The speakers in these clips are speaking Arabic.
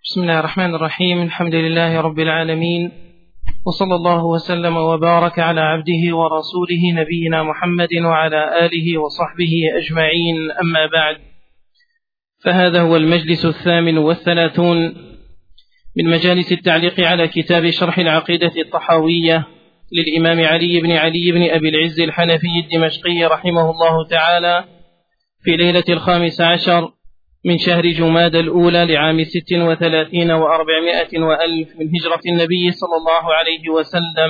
بسم الله الرحمن الرحيم. الحمد لله رب العالمين، وصلى الله وسلم وبارك على عبده ورسوله نبينا محمد وعلى آله وصحبه أجمعين، أما بعد، فهذا هو المجلس 38 من مجالس التعليق على كتاب شرح العقيدة الطحاوية للإمام علي بن أبي العز الحنفي الدمشقي رحمه الله تعالى، في ليلة 15 من شهر جماد الأولى لعام 36 و400 وألف من هجرة النبي صلى الله عليه وسلم.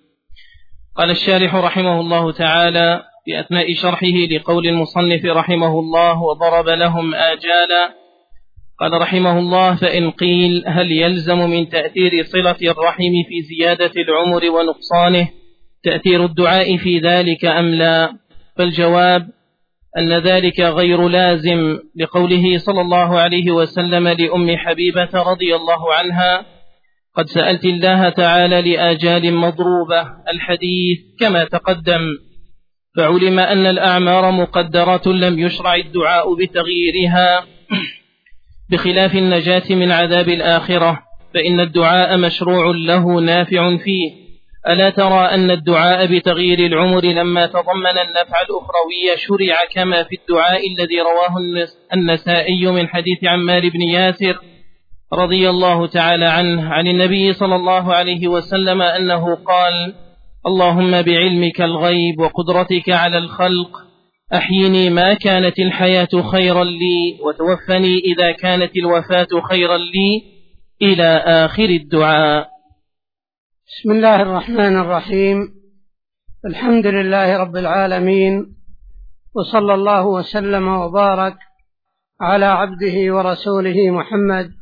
قال الشارح رحمه الله تعالى في أثناء شرحه لقول المصنف رحمه الله: وضرب لهم آجالا. قال رحمه الله: فإن قيل هل يلزم من تأثير صلة الرحم في زيادة العمر ونقصانه تأثير الدعاء في ذلك أم لا؟ فالجواب أن ذلك غير لازم، لقوله صلى الله عليه وسلم لأم حبيبة رضي الله عنها: قد سألت الله تعالى لآجال مضروبة، الحديث كما تقدم. فعلم أن الأعمار مقدرة لم يشرع الدعاء بتغييرها، بخلاف النجاة من عذاب الآخرة، فإن الدعاء مشروع له نافع فيه. ألا ترى أن الدعاء بتغيير العمر لما تضمن النفع الأخروي شرع كما في الدعاء الذي رواه النسائي من حديث عمار بن ياسر رضي الله تعالى عنه عن النبي صلى الله عليه وسلم أنه قال: اللهم بعلمك الغيب وقدرتك على الخلق أحيني ما كانت الحياة خيرا لي، وتوفني إذا كانت الوفاة خيرا لي، إلى آخر الدعاء. بسم الله الرحمن الرحيم. الحمد لله رب العالمين، وصلى الله وسلم وبارك على عبده ورسوله محمد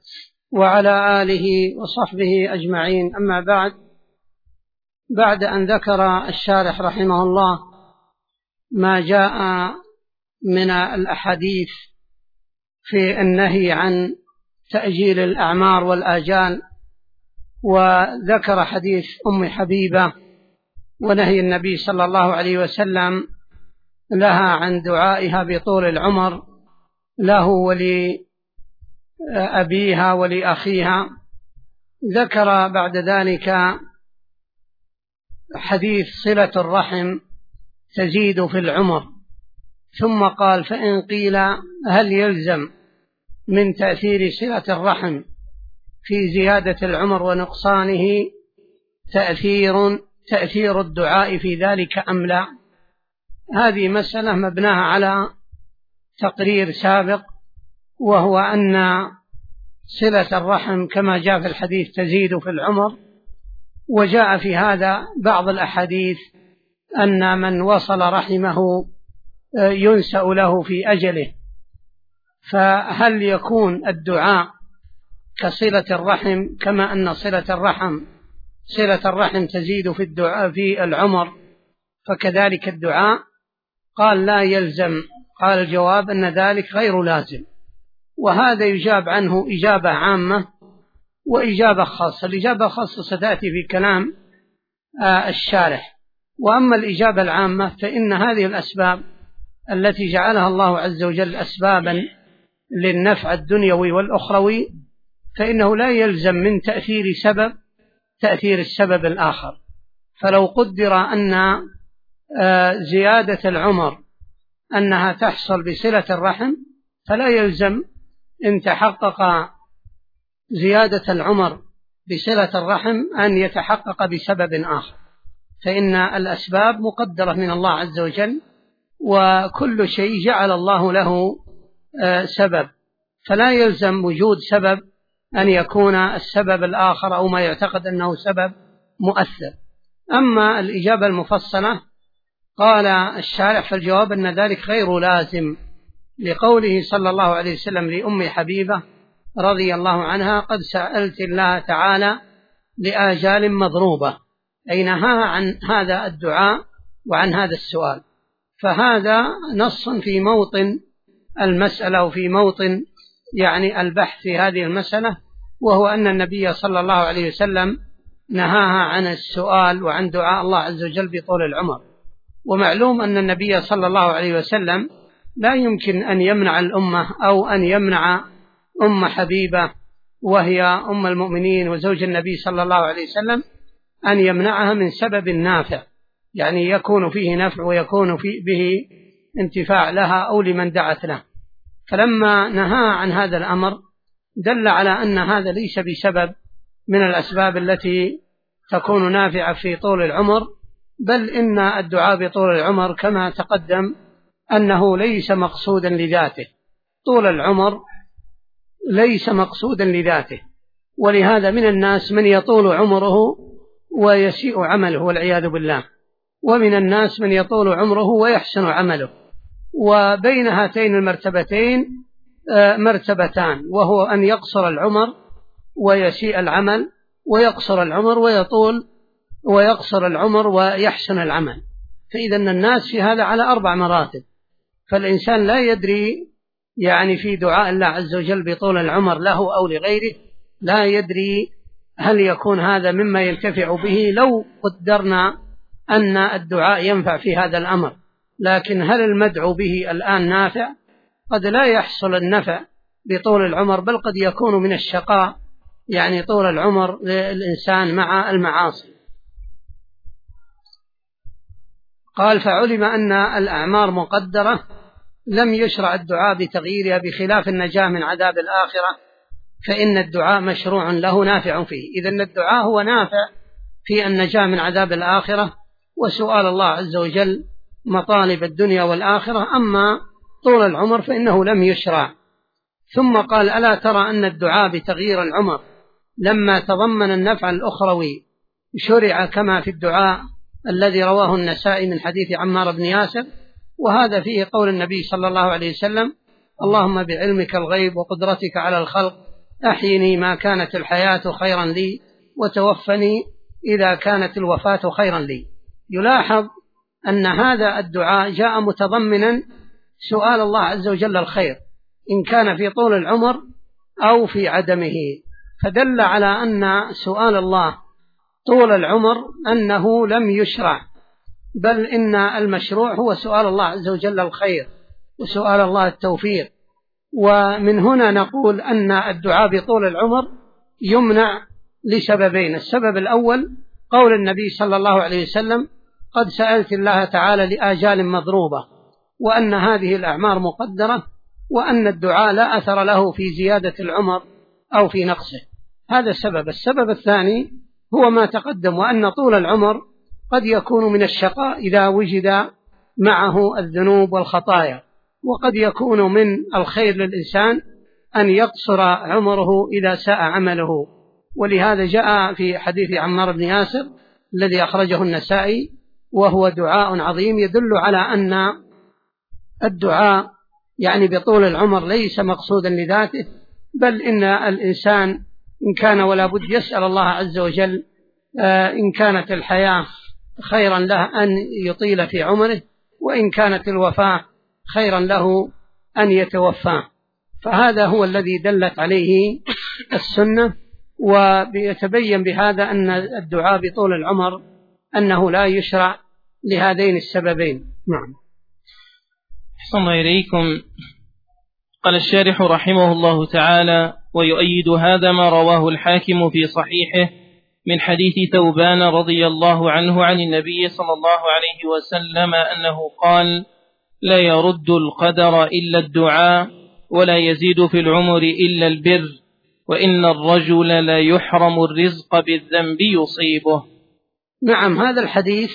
وعلى آله وصحبه أجمعين، أما بعد أن ذكر الشارح رحمه الله ما جاء من الأحاديث في النهي عن تأجيل الأعمار والآجال، وذكر حديث أم حبيبة ونهي النبي صلى الله عليه وسلم لها عن دعائها بطول العمر له ولأبيها ولأخيها. ذكر بعد ذلك حديث صلة الرحم تزيد في العمر، ثم قال: فإن قيل هل يلزم من تأثير صلة الرحم في زيادة العمر ونقصانه تأثير الدعاء في ذلك أم لا؟ هذه مسألة مبناها على تقرير سابق، وهو أن صلة الرحم كما جاء في الحديث تزيد في العمر، وجاء في هذا بعض الأحاديث أن من وصل رحمه ينسأ له في أجله. فهل يكون الدعاء كصلة الرحم، كما أن صلة الرحم تزيد في الدعاء في العمر، فكذلك الدعاء؟ قال: لا يلزم. قال: الجواب أن ذلك غير لازم. وهذا يجاب عنه إجابة عامة وإجابة خاصة. الإجابة الخاصة ستأتي في كلام الشارح. وأما الإجابة العامة فإن هذه الأسباب التي جعلها الله عز وجل أسبابا للنفع الدنيوي والأخروي، فإنه لا يلزم من تأثير السبب الآخر. فلو قدر أن زيادة العمر أنها تحصل بصلة الرحم، فلا يلزم إن تحقق زيادة العمر بصلة الرحم أن يتحقق بسبب آخر، فإن الأسباب مقدرة من الله عز وجل، وكل شيء جعل الله له سبب، فلا يلزم وجود سبب أن يكون السبب الآخر أو ما يعتقد أنه سبب مؤثر. أما الإجابة المفصلة قال الشارح: فالجواب أن ذلك غير لازم، لقوله صلى الله عليه وسلم لأم حبيبة رضي الله عنها: قد سألت الله تعالى لآجال مضروبة، أي نهاها عن هذا الدعاء وعن هذا السؤال. فهذا نص في موطن المسألة وفي موطن يعني البحث في هذه المسألة، وهو أن النبي صلى الله عليه وسلم نهاها عن السؤال وعن دعاء الله عز وجل بطول العمر. ومعلوم أن النبي صلى الله عليه وسلم لا يمكن أن يمنع الأمة أو أن يمنع أم حبيبة وهي أم المؤمنين وزوج النبي صلى الله عليه وسلم أن يمنعها من سبب نافع، يعني يكون فيه نفع ويكون به انتفاع لها أو لمن دعت له. فلما نهى عن هذا الأمر دل على أن هذا ليس بسبب من الأسباب التي تكون نافعة في طول العمر، بل إن الدعاء بطول العمر كما تقدم أنه ليس مقصودا لذاته، طول العمر ليس مقصودا لذاته، ولهذا من الناس من يطول عمره ويسيء عمله والعياذ بالله، ومن الناس من يطول عمره ويحسن عمله، وبين هاتين المرتبتين مرتبتان، وهو أن يقصر العمر ويسيء العمل، ويقصر العمر ويقصر العمر ويحسن العمل. فإذا الناس في هذا على 4 مراتب، فالإنسان لا يدري يعني في دعاء الله عز وجل بطول العمر له أو لغيره، لا يدري هل يكون هذا مما ينتفع به لو قدرنا أن الدعاء ينفع في هذا الأمر، لكن هل المدعو به الآن نافع؟ قد لا يحصل النفع بطول العمر، بل قد يكون من الشقاء يعني طول العمر للإنسان مع المعاصي. قال فعلم أن الأعمار مقدرة لم يشرع الدعاء بتغييرها، بخلاف النجاة من عذاب الآخرة فإن الدعاء مشروع له نافع فيه. إذن الدعاء هو نافع في النجاة من عذاب الآخرة وسؤال الله عز وجل مطالب الدنيا والآخرة، أما طول العمر فإنه لم يشرع. ثم قال ألا ترى أن الدعاء بتغيير العمر لما تضمن النفع الأخروي شرع كما في الدعاء الذي رواه النسائي من حديث عمار بن ياسر، وهذا فيه قول النبي صلى الله عليه وسلم اللهم بعلمك الغيب وقدرتك على الخلق أحيني ما كانت الحياة خيرا لي وتوفني إذا كانت الوفاة خيرا لي. يلاحظ أن هذا الدعاء جاء متضمنا سؤال الله عز وجل الخير إن كان في طول العمر أو في عدمه، فدل على أن سؤال الله طول العمر أنه لم يشرع، بل إن المشروع هو سؤال الله عز وجل الخير وسؤال الله التوفيق. ومن هنا نقول أن الدعاء بطول العمر يمنع لسببين: السبب الأول قول النبي صلى الله عليه وسلم قد سألت الله تعالى لآجال مضروبة، وأن هذه الأعمار مقدرة، وأن الدعاء لا أثر له في زيادة العمر أو في نقصه، هذا السبب. السبب الثاني هو ما تقدم، وأن طول العمر قد يكون من الشقاء إذا وجد معه الذنوب والخطايا، وقد يكون من الخير للإنسان أن يقصر عمره إذا ساء عمله. ولهذا جاء في حديث عمار بن ياسر الذي أخرجه النسائي وهو دعاء عظيم يدل على أن الدعاء يعني بطول العمر ليس مقصودا لذاته، بل إن الإنسان إن كان ولا بد يسأل الله عز وجل إن كانت الحياة خيرا له أن يطيل في عمره، وإن كانت الوفاة خيرا له أن يتوفاه. فهذا هو الذي دلت عليه السنة، ويتبين بهذا أن الدعاء بطول العمر أنه لا يشرع لهذين السببين. نعم. أحسن الله إليكم. قال الشارح رحمه الله تعالى: ويؤيد هذا ما رواه الحاكم في صحيحه من حديث ثوبان رضي الله عنه عن النبي صلى الله عليه وسلم أنه قال: لا يرد القدر إلا الدعاء، ولا يزيد في العمر إلا البر، وإن الرجل لا يحرم الرزق بالذنب يصيبه. نعم، هذا الحديث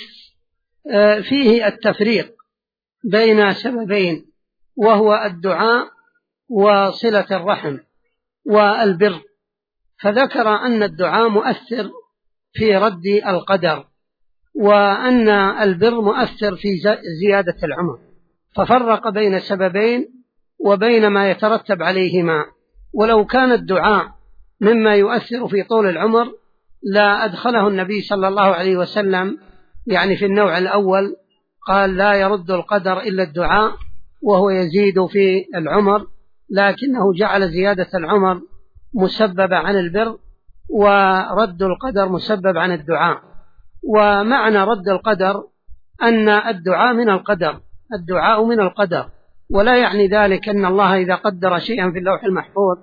فيه التفريق بين سببين، وهو الدعاء وصلة الرحم والبر، فذكر أن الدعاء مؤثر في رد القدر، وأن البر مؤثر في زيادة العمر، ففرق بين سببين وبين ما يترتب عليهما. ولو كان الدعاء مما يؤثر في طول العمر لا أدخله النبي صلى الله عليه وسلم يعني في النوع الأول، قال لا يرد القدر إلا الدعاء وهو يزيد في العمر، لكنه جعل زيادة العمر مسبب عن البر ورد القدر مسبب عن الدعاء. ومعنى رد القدر أن الدعاء من القدر، الدعاء من القدر، ولا يعني ذلك أن الله إذا قدر شيئا في اللوح المحفوظ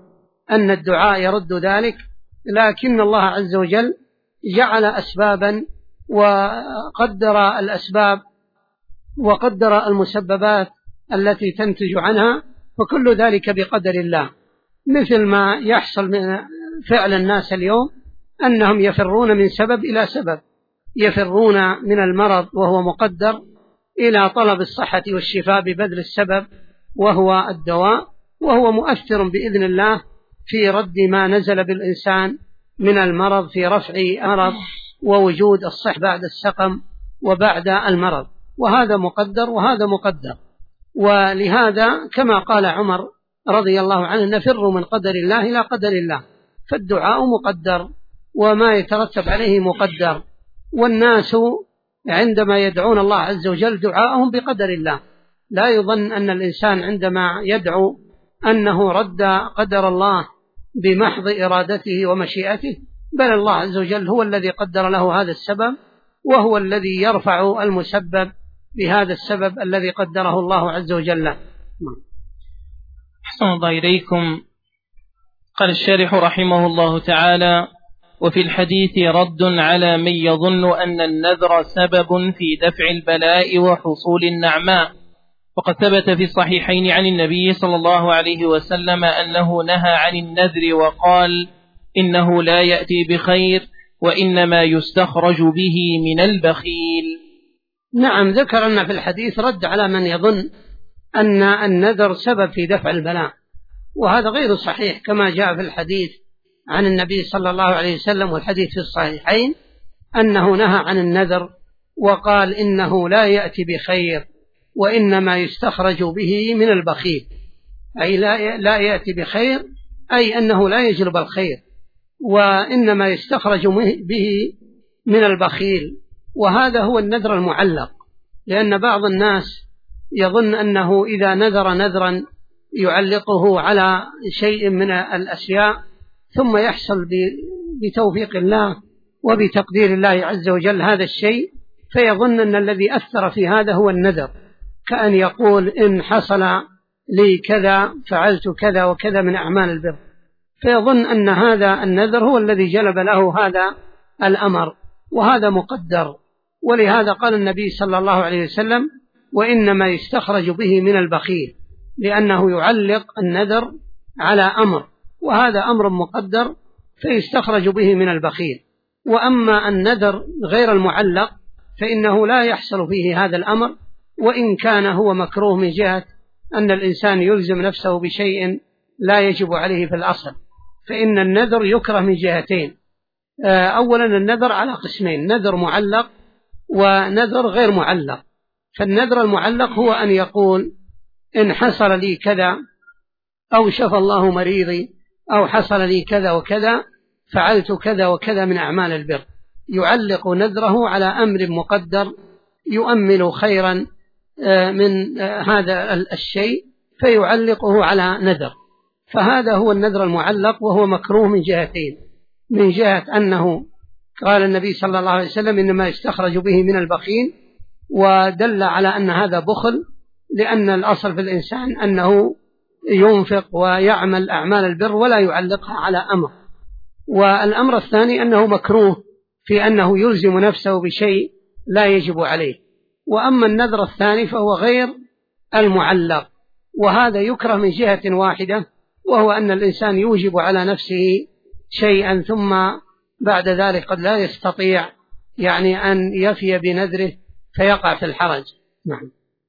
أن الدعاء يرد ذلك، لكن الله عز وجل جعل أسبابا وقدر الأسباب وقدر المسببات التي تنتج عنها، فكل ذلك بقدر الله. مثل ما يحصل من فعل الناس اليوم أنهم يفرون من سبب إلى سبب، يفرون من المرض وهو مقدر إلى طلب الصحة والشفاء ببذل السبب وهو الدواء، وهو مؤثر بإذن الله في رد ما نزل بالإنسان من المرض، في رفع مرض ووجود الصحة بعد السقم وبعد المرض، وهذا مقدر وهذا مقدر. ولهذا كما قال عمر رضي الله عنه: نفر من قدر الله إلى قدر الله. فالدعاء مقدر وما يترتب عليه مقدر، والناس عندما يدعون الله عز وجل دعاءهم بقدر الله. لا يظن أن الإنسان عندما يدعو أنه رد قدر الله بمحض إرادته ومشيئته، بل الله عز وجل هو الذي قدر له هذا السبب، وهو الذي يرفع المسبب بهذا السبب الذي قدره الله عز وجل. أحسن الله إليكم. قال الشارح رحمه الله تعالى: وفي الحديث رد على من يظن أن النذر سبب في دفع البلاء وحصول النعماء. وقد ثبت في الصحيحين عن النبي صلى الله عليه وسلم أنه نهى عن النذر وقال: إنه لا يأتي بخير وإنما يستخرج به من البخيل. نعم، ذكر أن في الحديث رد على من يظن أن النذر سبب في دفع البلاء، وهذا غير صحيح، كما جاء في الحديث عن النبي صلى الله عليه وسلم والحديث في الصحيحين أنه نهى عن النذر وقال: إنه لا يأتي بخير وإنما يستخرج به من البخيل. أي لا يأتي بخير، أي أنه لا يجلب الخير، وإنما يستخرج به من البخيل. وهذا هو النذر المعلق، لأن بعض الناس يظن أنه إذا نذر نذرا يعلقه على شيء من الأشياء ثم يحصل بتوفيق الله وبتقدير الله عز وجل هذا الشيء، فيظن أن الذي أثر في هذا هو النذر، كأن يقول: إن حصل لي كذا فعلت كذا وكذا من أعمال البر، فيظن أن هذا النذر هو الذي جلب له هذا الأمر، وهذا مقدر. ولهذا قال النبي صلى الله عليه وسلم: وإنما يستخرج به من البخيل، لأنه يعلق النذر على أمر، وهذا أمر مقدر فيستخرج به من البخيل. وأما النذر غير المعلق فإنه لا يحصل فيه هذا الأمر، وإن كان هو مكروه من جهة أن الإنسان يلزم نفسه بشيء لا يجب عليه في الأصل. فإن النذر يكره من جهتين: أولا النذر على قسمين: نذر معلق ونذر غير معلق. فالنذر المعلق هو أن يقول: إن حصل لي كذا، أو شفى الله مريضي، أو حصل لي كذا وكذا، فعلت كذا وكذا من أعمال البر، يعلق نذره على أمر مقدر يؤمل خيرا من هذا الشيء فيعلقه على نذر. فهذا هو النذر المعلق، وهو مكروه من جهتين: من جهة أنه قال النبي صلى الله عليه وسلم: إنما يستخرج به من البخيل، ودل على أن هذا بخل، لأن الأصل في الإنسان أنه ينفق ويعمل أعمال البر ولا يعلقها على أمر. والأمر الثاني أنه مكروه في أنه يلزم نفسه بشيء لا يجب عليه. وأما النذر الثاني فهو غير المعلق، وهذا يكره من جهة واحدة، وهو أن الإنسان يوجب على نفسه شيئا ثم بعد ذلك قد لا يستطيع أن يفي بنذره فيقع في الحرج. نعم.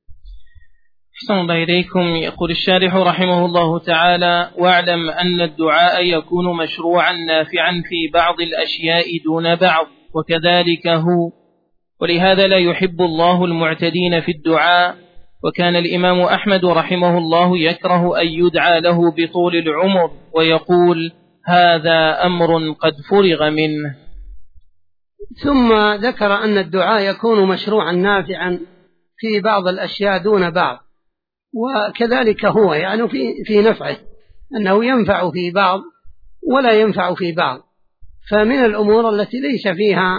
أحسن الله إليكم. يقول الشارح رحمه الله تعالى: واعلم أن الدعاء يكون مشروعا نافعا في بعض الأشياء دون بعض، وكذلك هو، ولهذا لا يحب الله المعتدين في الدعاء. وكان الإمام أحمد رحمه الله يكره أن يدعى له بطول العمر، ويقول: هذا أمر قد فرغ منه. ثم ذكر أن الدعاء يكون مشروعا نافعا في بعض الأشياء دون بعض، وكذلك هو في نفعه، أنه ينفع في بعض ولا ينفع في بعض. فمن الأمور التي ليس فيها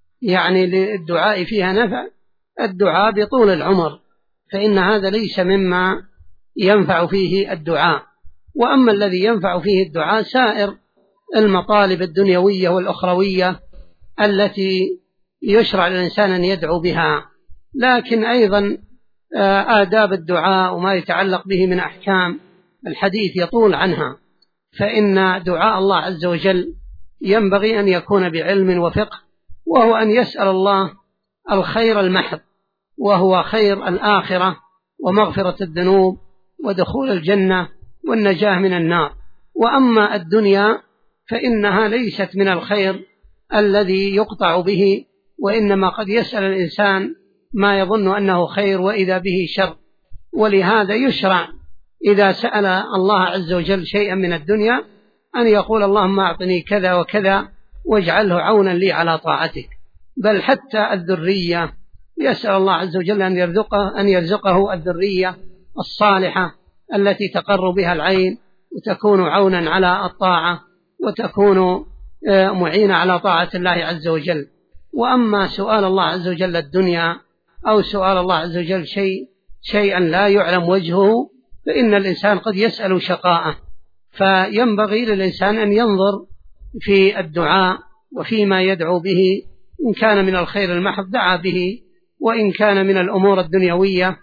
للدعاء فيها نفع الدعاء بطول العمر، فإن هذا ليس مما ينفع فيه الدعاء. وأما الذي ينفع فيه الدعاء سائر المطالب الدنيوية والأخروية التي يشرع للإنسان أن يدعو بها، لكن أيضا آداب الدعاء وما يتعلق به من أحكام الحديث يطول عنها، فإن دعاء الله عز وجل ينبغي أن يكون بعلم وفقه، وهو أن يسأل الله الخير المحض، وهو خير الآخرة ومغفرة الذنوب ودخول الجنة والنجاة من النار. وأما الدنيا فإنها ليست من الخير الذي يقطع به، وإنما قد يسأل الإنسان ما يظن أنه خير وإذا به شر. ولهذا يشرع إذا سأل الله عز وجل شيئا من الدنيا أن يقول اللهم أعطني كذا وكذا واجعله عونا لي على طاعتك. بل حتى الذرية يسأل الله عز وجل أن يرزقه الذرية الصالحة التي تقر بها العين وتكون عونا على الطاعة وتكون معينة على طاعة الله عز وجل. وأما سؤال الله عز وجل الدنيا أو سؤال الله عز وجل شيئا لا يعلم وجهه فإن الإنسان قد يسأل شقاءه، فينبغي للإنسان أن ينظر في الدعاء وفيما يدعو به، إن كان من الخير المحض دعا به، وإن كان من الأمور الدنيوية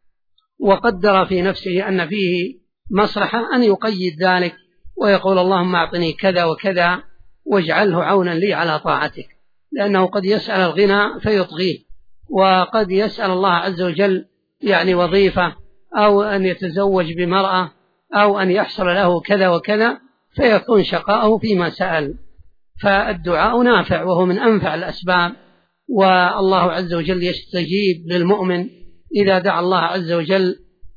وقدر في نفسه أن فيه مصلحة أن يقيد ذلك ويقول اللهم أعطني كذا وكذا واجعله عونا لي على طاعتك، لأنه قد يسأل الغنى فيطغيه، وقد يسأل الله عز وجل يعني وظيفة أو أن يتزوج بمرأة أو أن يحصل له كذا وكذا فيكون شقاءه فيما سأل. فالدعاء نافع وهو من أنفع الأسباب، والله عز وجل يستجيب للمؤمن إذا دعا الله عز وجل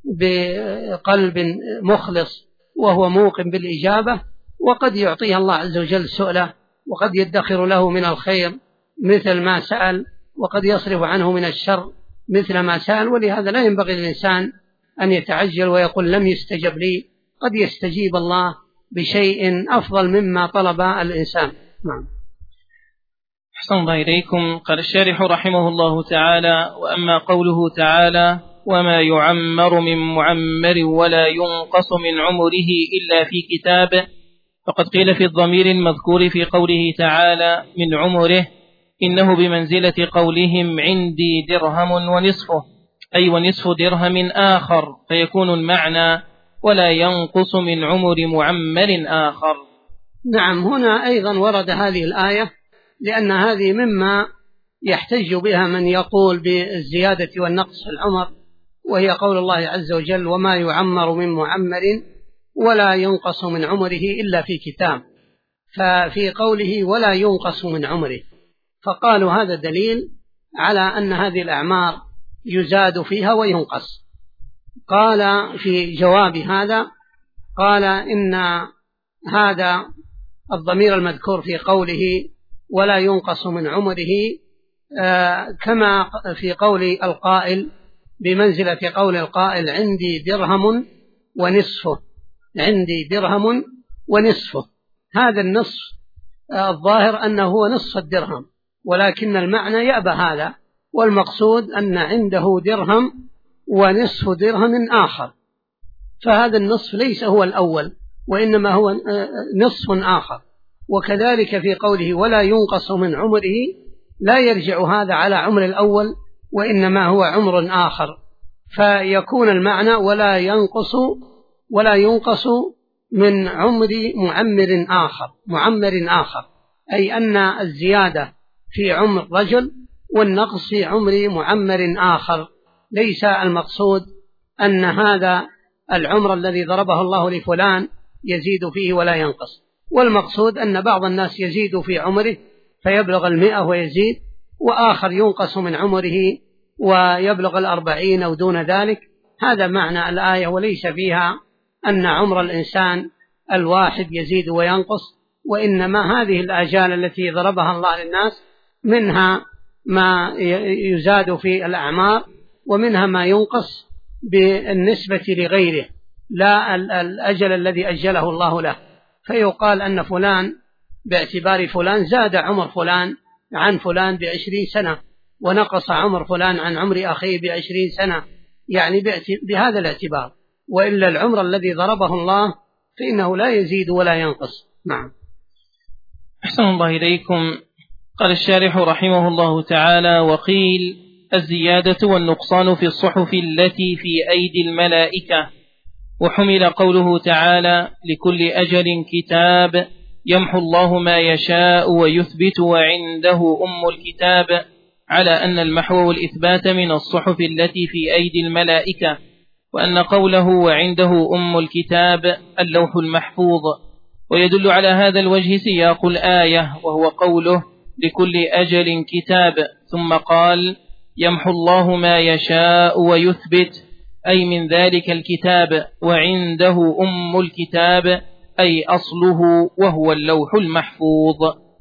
بقلب مخلص وهو موقن بالإجابة، وقد يعطيه الله عز وجل سؤله، وقد يدخر له من الخير مثل ما سأل، وقد يصرف عنه من الشر مثل ما سأل. ولهذا لا ينبغي للإنسان أن يتعجل ويقول لم يستجب لي، قد يستجيب الله بشيء أفضل مما طلب الإنسان. نعم. أحسن الله إليكم. قال الشارح رحمه الله تعالى: وأما قوله تعالى وما يعمر من معمر ولا ينقص من عمره إلا في كتاب، فقد قيل في الضمير المذكور في قوله تعالى من عمره إنه بمنزلة قولهم عندي درهم ونصفه، أي ونصف درهم آخر، فيكون المعنى ولا ينقص من عمر معمر آخر. نعم، هنا أيضا ورد هذه الآية لأن هذه مما يحتج بها من يقول بالزيادة والنقص في العمر، وهي قول الله عز وجل وما يعمر من معمر ولا ينقص من عمره إلا في كتاب، ففي قوله ولا ينقص من عمره فقالوا هذا دليل على أن هذه الأعمار يزاد فيها وينقص. قال في جواب هذا قال إن هذا الضمير المذكور في قوله ولا ينقص من عمره كما في قول القائل بمنزلة قول القائل عندي درهم ونصفه، عندي درهم ونصفه. هذا النصف الظاهر أنه هو نصف الدرهم، ولكن المعنى يأبى هذا، والمقصود أن عنده درهم ونصف درهم آخر، فهذا النصف ليس هو الأول وإنما هو نصف آخر. وكذلك في قوله ولا ينقص من عمره لا يرجع هذا على عمر الأول وإنما هو عمر آخر، فيكون المعنى ولا ينقص من عمر معمر آخر، أي أن الزيادة في عمر رجل والنقص في عمر معمر آخر. ليس المقصود أن هذا العمر الذي ضربه الله لفلان يزيد فيه ولا ينقص، والمقصود أن بعض الناس يزيد في عمره فيبلغ 100 ويزيد، وآخر ينقص من عمره ويبلغ 40 أو دون ذلك. هذا معنى الآية، وليس فيها أن عمر الإنسان الواحد يزيد وينقص، وإنما هذه الآجال التي ضربها الله للناس منها ما يزاد في الأعمار ومنها ما ينقص بالنسبة لغيره، لا الأجل الذي أجله الله له. فيقال أن فلان باعتبار فلان زاد عمر فلان عن فلان ب20 سنة، ونقص عمر فلان عن عمر أخيه ب20 سنة، يعني بهذا الاعتبار. وإلا العمر الذي ضربه الله فإنه لا يزيد ولا ينقص. نعم. أحسن الله إليكم. قال الشارح رحمه الله تعالى: وقيل الزيادة والنقصان في الصحف التي في أيدي الملائكة. وحمل قوله تعالى: لكل أجل كتاب يمحو الله ما يشاء ويثبت وعنده أم الكتاب، على أن المحو والإثبات من الصحف التي في أيدي الملائكة، وأن قوله وعنده أم الكتاب اللوح المحفوظ. ويدل على هذا الوجه سياق الآية، وهو قوله لكل أجل كتاب، ثم قال يمحو الله ما يشاء ويثبت، أي من ذلك الكتاب، وعنده أم الكتاب أي أصله وهو اللوح المحفوظ.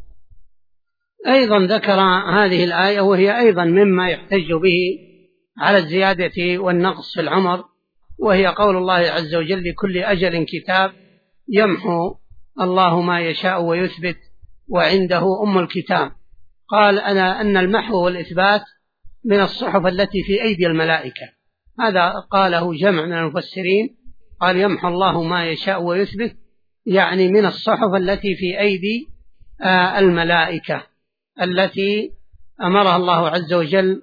أيضا ذكر هذه الآية وهي أيضا مما يحتج به على الزيادة والنقص في العمر، وهي قول الله عز وجل لكل أجل كتاب يمحو الله ما يشاء ويثبت وعنده أم الكتاب. قال أن المحو والإثبات من الصحف التي في أيدي الملائكة، هذا قاله جمع من المفسرين، قال يمحو الله ما يشاء ويثبت يعني من الصحف التي في أيدي الملائكة التي أمرها الله عز وجل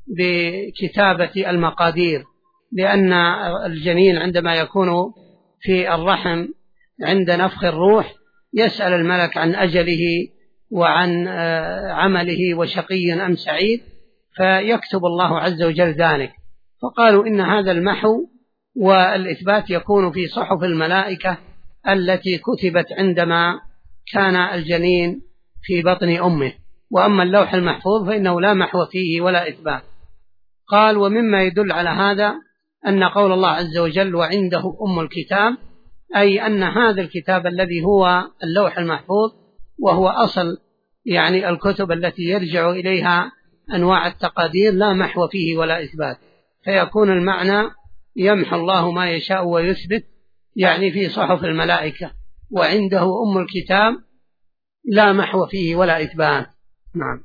بكتابة المقادير، لأن الجنين عندما يكون في الرحم عند نفخ الروح يسأل الملك عن أجله وعن عمله وشقي أم سعيد، فيكتب الله عز وجل ذلك. فقالوا إن هذا المحو والإثبات يكون في صحف الملائكة التي كتبت عندما كان الجنين في بطن أمه، وأما اللوح المحفوظ فإنه لا محو فيه ولا إثبات. قال ومما يدل على هذا أن قول الله عز وجل وعنده أم الكتاب، أي أن هذا الكتاب الذي هو اللوح المحفوظ وهو أصل يعني الكتب التي يرجع إليها أنواع التقادير لا محو فيه ولا إثبات، فيكون المعنى يمحو الله ما يشاء ويثبت يعني في صحف الملائكة، وعنده أم الكتاب لا محو فيه ولا إثبات. نعم.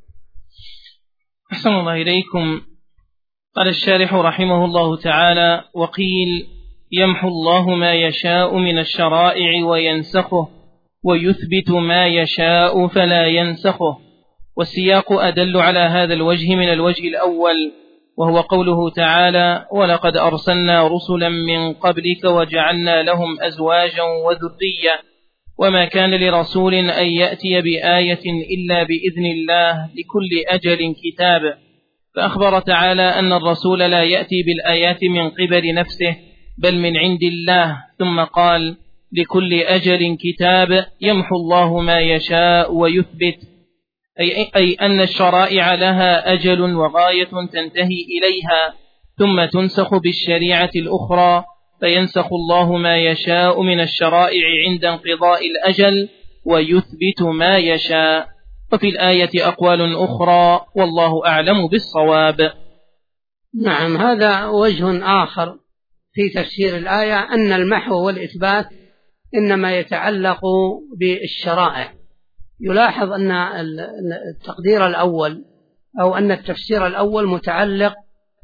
أحسن الله إليكم. قال الشارح رحمه الله تعالى: وقيل يمحو الله ما يشاء من الشرائع وينسخه، ويثبت ما يشاء فلا ينسخه. والسياق أدل على هذا الوجه من الوجه الأول، وهو قوله تعالى: ولقد أرسلنا رسلا من قبلك وجعلنا لهم أزواجا وذرية، وما كان لرسول أن يأتي بآية إلا بإذن الله، لكل أجل كتاب. فأخبر تعالى أن الرسول لا يأتي بالآيات من قبل نفسه بل من عند الله، ثم قال لكل أجل كتاب يمحو الله ما يشاء ويثبت، أي أن الشرائع لها أجل وغاية تنتهي إليها، ثم تنسخ بالشريعة الأخرى، فينسخ الله ما يشاء من الشرائع عند انقضاء الأجل ويثبت ما يشاء. وفي الآية أقوال أخرى والله أعلم بالصواب. نعم. هذا وجه آخر في تفسير الآية، أن المحو والإثبات إنما يتعلق بالشرائع. يلاحظ أن التقدير الأول أو أن التفسير الأول متعلق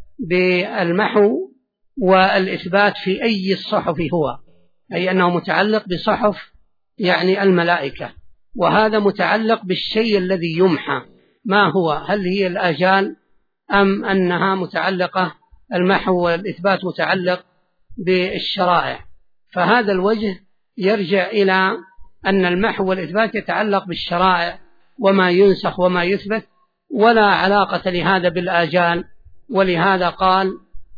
بالمحو والإثبات في أي الصحف هو، أي أنه متعلق بصحف يعني الملائكة، وهذا متعلق بالشيء الذي يمحى، ما هو؟ هل هي الآجال أم أنها متعلقة المحو والإثبات متعلق بالشرائع؟ فهذا الوجه يرجع إلى أن المحو والإثبات يتعلق بالشرائع وما ينسخ وما يثبت، ولا علاقة لهذا بالآجال. ولهذا قال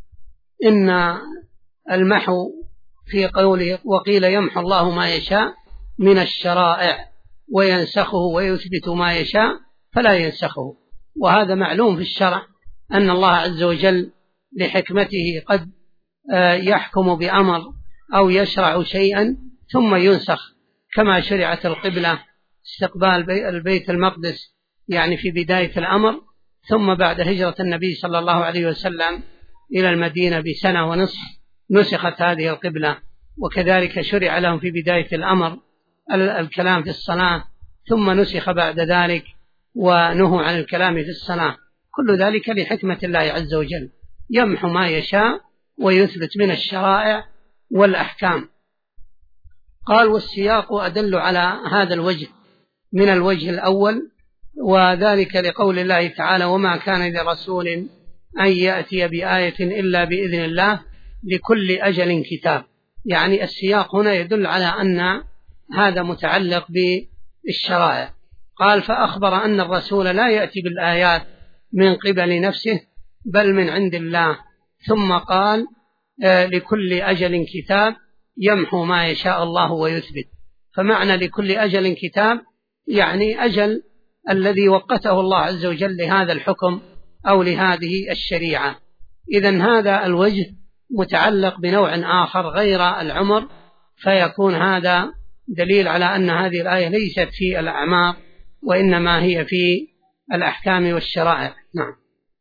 إن المحو في قوله وقيل يمحو الله ما يشاء من الشرائع وينسخه ويثبت ما يشاء فلا ينسخه. وهذا معلوم في الشرع أن الله عز وجل لحكمته قد يحكم بأمر أو يشرع شيئا ثم ينسخ، كما شرعت القبلة استقبال البيت المقدس يعني في بداية الأمر، ثم بعد هجرة النبي صلى الله عليه وسلم إلى المدينة بسنة ونصف نسخت هذه القبلة. وكذلك شرع لهم في بداية الأمر الكلام في الصلاة، ثم نسخ بعد ذلك ونهوا عن الكلام في الصلاة. كل ذلك لحكمة الله عز وجل، يمحو ما يشاء ويثبت من الشرائع والأحكام. قال والسياق أدل على هذا الوجه من الوجه الأول، وذلك لقول الله تعالى وما كان لرسول أن يأتي بآية إلا بإذن الله لكل أجل كتاب. يعني السياق هنا يدل على أن هذا متعلق بالشرائع. قال فأخبر أن الرسول لا يأتي بالآيات من قبل نفسه بل من عند الله، ثم قال لكل أجل كتاب يمحو ما يشاء الله ويثبت. فمعنى لكل أجل كتاب يعني أجل الذي وقته الله عز وجل لهذا الحكم أو لهذه الشريعة. إذن هذا الوجه متعلق بنوع آخر غير العمر، فيكون هذا دليل على أن هذه الآية ليست في الأعمار وإنما هي في الأحكام والشرائع. نعم.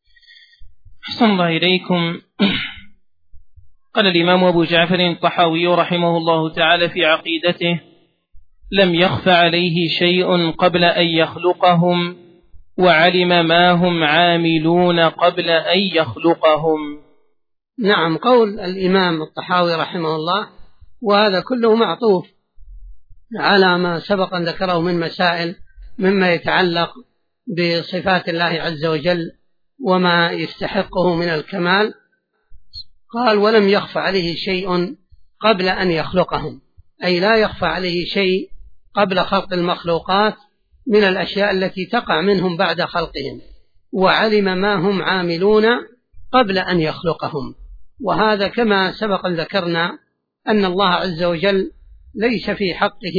أحسن الله إليكم. قال الإمام أبو جعفر الطحاوي رحمه الله تعالى في عقيدته: لم يخف عليه شيء قبل أن يخلقهم، وعلم ما هم عاملون قبل أن يخلقهم. نعم، قول الإمام الطحاوي رحمه الله، وهذا كله معطوف على ما سبق أن ذكره من مسائل مما يتعلق بصفات الله عز وجل وما يستحقه من الكمال. قال ولم يخف عليه شيء قبل أن يخلقهم، أي لا يخفى عليه شيء قبل خلق المخلوقات من الأشياء التي تقع منهم بعد خلقهم، وعلم ما هم عاملون قبل أن يخلقهم. وهذا كما سبق ذكرنا أن الله عز وجل ليس في حقه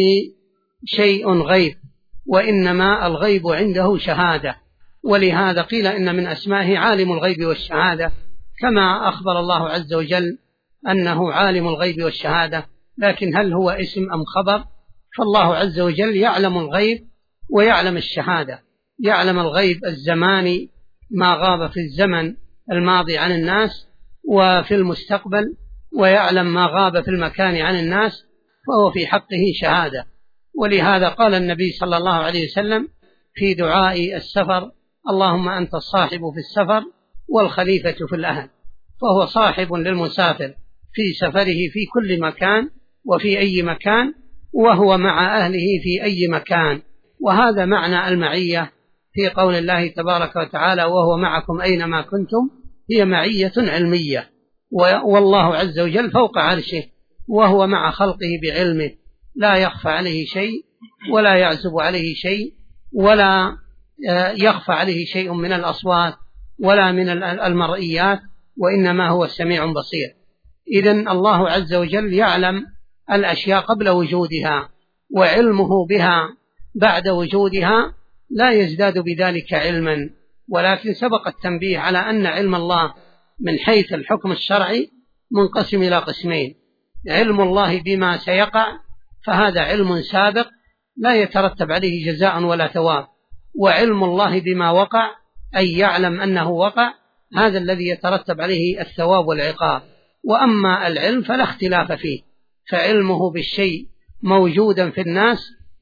شيء غيب، وإنما الغيب عنده شهادة، ولهذا قيل إن من أسمائه عالم الغيب والشهادة، كما أخبر الله عز وجل أنه عالم الغيب والشهادة. لكن هل هو اسم أم خبر؟ فالله عز وجل يعلم الغيب ويعلم الشهادة. يعلم الغيب الزماني ما غاب في الزمن الماضي عن الناس وفي المستقبل، ويعلم ما غاب في المكان عن الناس، فهو في حقه شهادة. ولهذا قال النبي صلى الله عليه وسلم في دعاء السفر: اللهم أنت الصاحب في السفر والخليفة في الأهل. فهو صاحب للمسافر في سفره في كل مكان وفي أي مكان، وهو مع أهله في أي مكان. وهذا معنى المعية في قول الله تبارك وتعالى: وهو معكم أينما كنتم. هي معية علمية، والله عز وجل فوق عرشه، وهو مع خلقه بعلمه، لا يخفى عليه شيء ولا يعزب عليه شيء ولا يخفى عليه شيء من الأصوات ولا من المرئيات، وإنما هو السميع بصير. إذن الله عز وجل يعلم الأشياء قبل وجودها، وعلمه بها بعد وجودها لا يزداد بذلك علما. ولكن سبق التنبيه على أن علم الله من حيث الحكم الشرعي منقسم إلى قسمين: علم الله بما سيقع فهذا علم سابق لا يترتب عليه جزاء ولا ثواب، وعلم الله بما وقع أي يعلم أنه وقع، هذا الذي يترتب عليه الثواب والعقاب. وأما العلم فلا اختلاف فيه، فعلمه بالشيء موجودا في الناس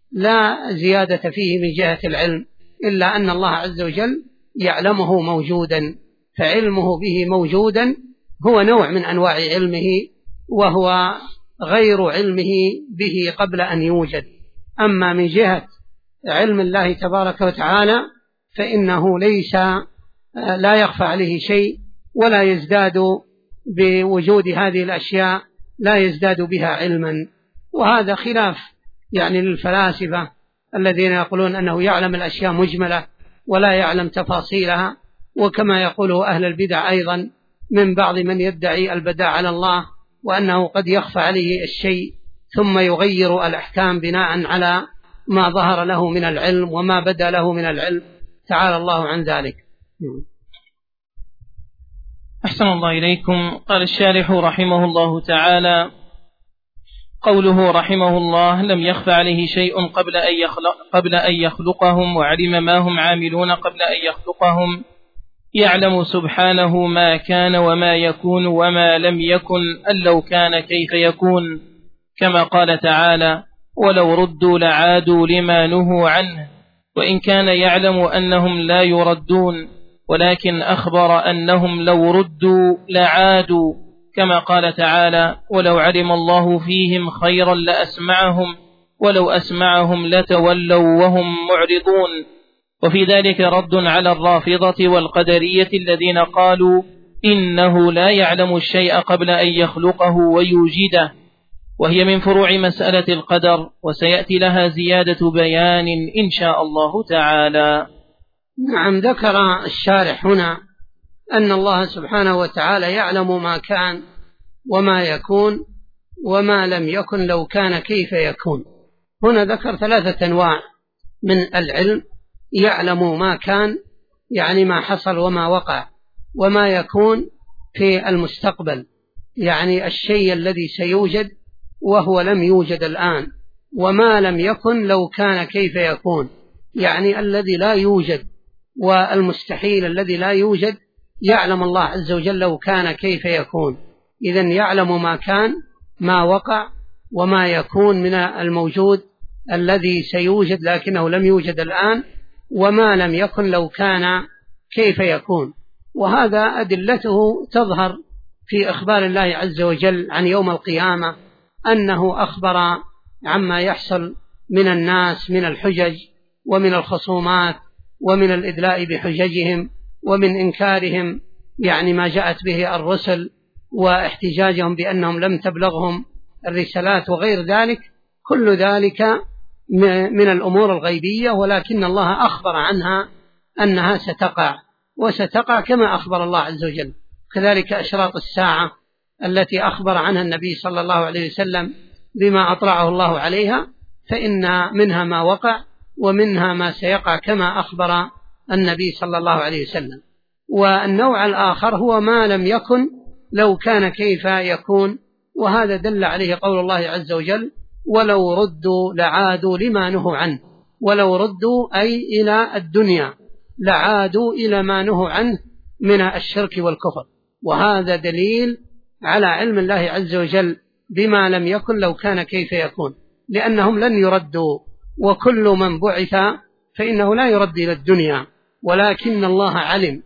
لا زيادة فيه من جهة العلم، إلا أن الله عز وجل يعلمه موجودا، فعلمه به موجودا هو نوع من أنواع علمه، وهو غير علمه به قبل أن يوجد. أما من جهة علم الله تبارك وتعالى فإنه لا يخفى عليه شيء، ولا يزداد بوجود هذه الأشياء، لا يزداد بها علما. وهذا خلاف يعني للفلاسفة الذين يقولون أنه يعلم الأشياء مجملة ولا يعلم تفاصيلها، وكما يقوله أهل البدع أيضا من بعض من يدعي البداء على الله، وأنه قد يخفى عليه الشيء ثم يغير الأحكام بناء على ما ظهر له من العلم وما بدا له من العلم، تعالى الله عن ذلك. أحسن الله إليكم. قال الشارح رحمه الله تعالى: قوله رحمه الله لم يخف عليه شيء قبل أن يخلقهم، وعلم ما هم عاملون قبل أن يخلقهم، يعلم سبحانه ما كان وما يكون وما لم يكن أن لو كان كيف يكون، كما قال تعالى: ولو ردوا لعادوا لما نهوا عنه. وإن كان يعلم أنهم لا يردون، ولكن أخبر أنهم لو ردوا لعادوا، كما قال تعالى: ولو علم الله فيهم خيرا لأسمعهم ولو أسمعهم لتولوا وهم معرضون. وفي ذلك رد على الرافضة والقدرية الذين قالوا إنه لا يعلم الشيء قبل أن يخلقه ويوجده، وهي من فروع مسألة القدر، وسيأتي لها زيادة بيان إن شاء الله تعالى. نعم، ذكر الشارح هنا أن الله سبحانه وتعالى يعلم ما كان وما يكون وما لم يكن لو كان كيف يكون. هنا ذكر 3 أنواع من العلم: يعلم ما كان يعني ما حصل وما وقع، وما يكون في المستقبل يعني الشيء الذي سيوجد وهو لم يوجد الآن، وما لم يكن لو كان كيف يكون يعني الذي لا يوجد والمستحيل الذي لا يوجد يعلم الله عز وجل لو كان كيف يكون. إذن يعلم ما كان ما وقع وما يكون من الموجود الذي سيوجد لكنه لم يوجد الآن، وما لم يكن لو كان كيف يكون. وهذا أدلته تظهر في إخبار الله عز وجل عن يوم القيامة، أنه أخبر عما يحصل من الناس من الحجج ومن الخصومات ومن الإدلاء بحججهم ومن إنكارهم يعني ما جاءت به الرسل واحتجاجهم بأنهم لم تبلغهم الرسالات وغير ذلك. كل ذلك من الأمور الغيبية، ولكن الله أخبر عنها أنها ستقع، وستقع كما أخبر الله عز وجل. كذلك أشراط الساعة التي أخبر عنها النبي صلى الله عليه وسلم بما أطلعه الله عليها، فإن منها ما وقع ومنها ما سيقع كما أخبر النبي صلى الله عليه وسلم. والنوع الآخر هو ما لم يكن لو كان كيف يكون، وهذا دل عليه قول الله عز وجل: ولو ردوا لعادوا لما نهوا عنه. ولو ردوا أي إلى الدنيا، لعادوا إلى ما نهوا عنه من الشرك والكفر. وهذا دليل على علم الله عز وجل بما لم يكن لو كان كيف يكون، لأنهم لن يردوا، وكل من بعث فإنه لا يرد إلى الدنيا، ولكن الله علم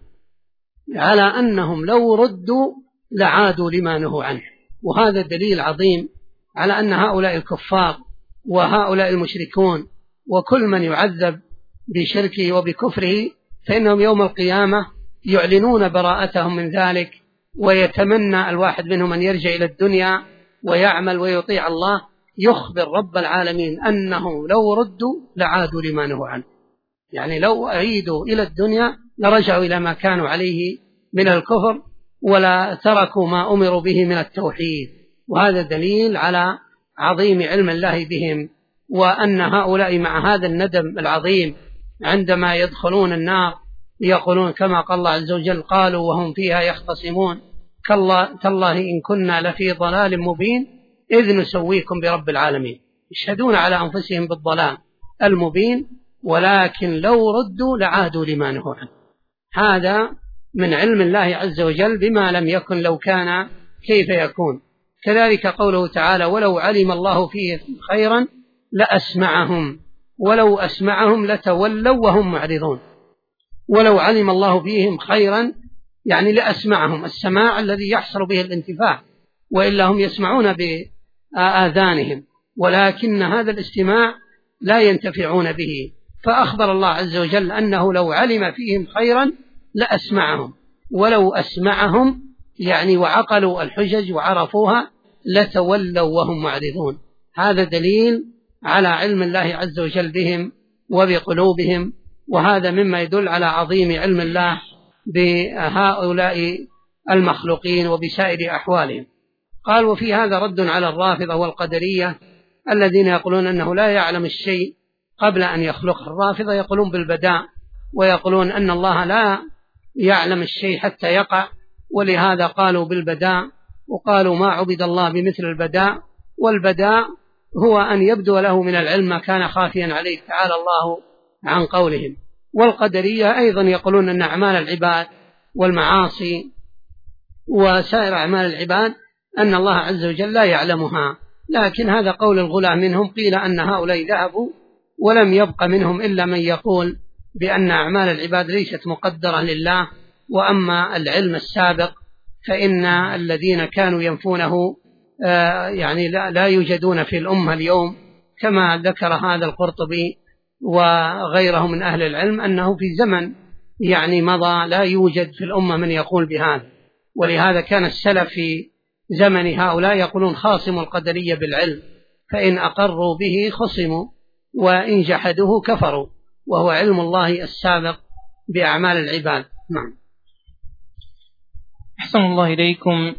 على أنهم لو ردوا لعادوا لما نهوا عنه. وهذا دليل عظيم على أن هؤلاء الكفار وهؤلاء المشركون وكل من يعذب بشركه وبكفره فإنهم يوم القيامة يعلنون براءتهم من ذلك، ويتمنى الواحد منهم أن يرجع إلى الدنيا ويعمل ويطيع الله، يخبر رب العالمين أنه لو ردوا لعادوا لما نهوا عنه، يعني لو أعيدوا إلى الدنيا لرجعوا إلى ما كانوا عليه من الكفر ولا تركوا ما أمروا به من التوحيد. وهذا دليل على عظيم علم الله بهم، وأن هؤلاء مع هذا الندم العظيم عندما يدخلون النار يقولون كما قال الله عز وجل: قالوا وهم فيها يختصمون تالله إن كنا لفي ضلال مبين إذ نسويكم برب العالمين. يشهدون على أنفسهم بالضلال المبين، ولكن لو ردوا لعادوا لما نهوا عنه. هذا من علم الله عز وجل بما لم يكن لو كان كيف يكون. كذلك قوله تعالى: ولو علم الله فيه خيرا لأسمعهم ولو أسمعهم لتولوا وهم معرضون. ولو علم الله فيهم خيرا يعني لأسمعهم، السماع الذي يحصل به الانتفاع، وإلا هم يسمعون بآذانهم، ولكن هذا الاستماع لا ينتفعون به. فأخبر الله عز وجل أنه لو علم فيهم خيرا لأسمعهم، ولو أسمعهم يعني وعقلوا الحجج وعرفوها لتولوا وهم معرضون. هذا دليل على علم الله عز وجل بهم وبقلوبهم، وهذا مما يدل على عظيم علم الله بهؤلاء المخلوقين وبسائر أحوالهم. قال: وفي هذا رد على الرافضة والقدرية الذين يقولون أنه لا يعلم الشيء قبل أن يخلقه. الرافضة يقولون بالبداء، ويقولون أن الله لا يعلم الشيء حتى يقع، ولهذا قالوا بالبداء، وقالوا ما عبد الله بمثل البداء، والبداء هو أن يبدو له من العلم ما كان خافيا عليه تعالى الله عن قولهم. والقدرية أيضا يقولون أن أعمال العباد والمعاصي وسائر أعمال العباد أن الله عز وجل لا يعلمها، لكن هذا قول الغلاة منهم. قيل أن هؤلاء ذهبوا ولم يبق منهم إلا من يقول بأن أعمال العباد ليست مقدرة لله، وأما العلم السابق فإن الذين كانوا ينفونه يعني لا يوجدون في الأمة اليوم، كما ذكر هذا القرطبي وغيره من أهل العلم أنه في زمن يعني مضى لا يوجد في الأمة من يقول بهذا. ولهذا كان السلف في زمن هؤلاء يقولون خاصموا القدرية بالعلم، فإن أقروا به خصموا وإن جحدوه كفروا، وهو علم الله السابق بأعمال العباد. نعم. أحسن الله إليكم.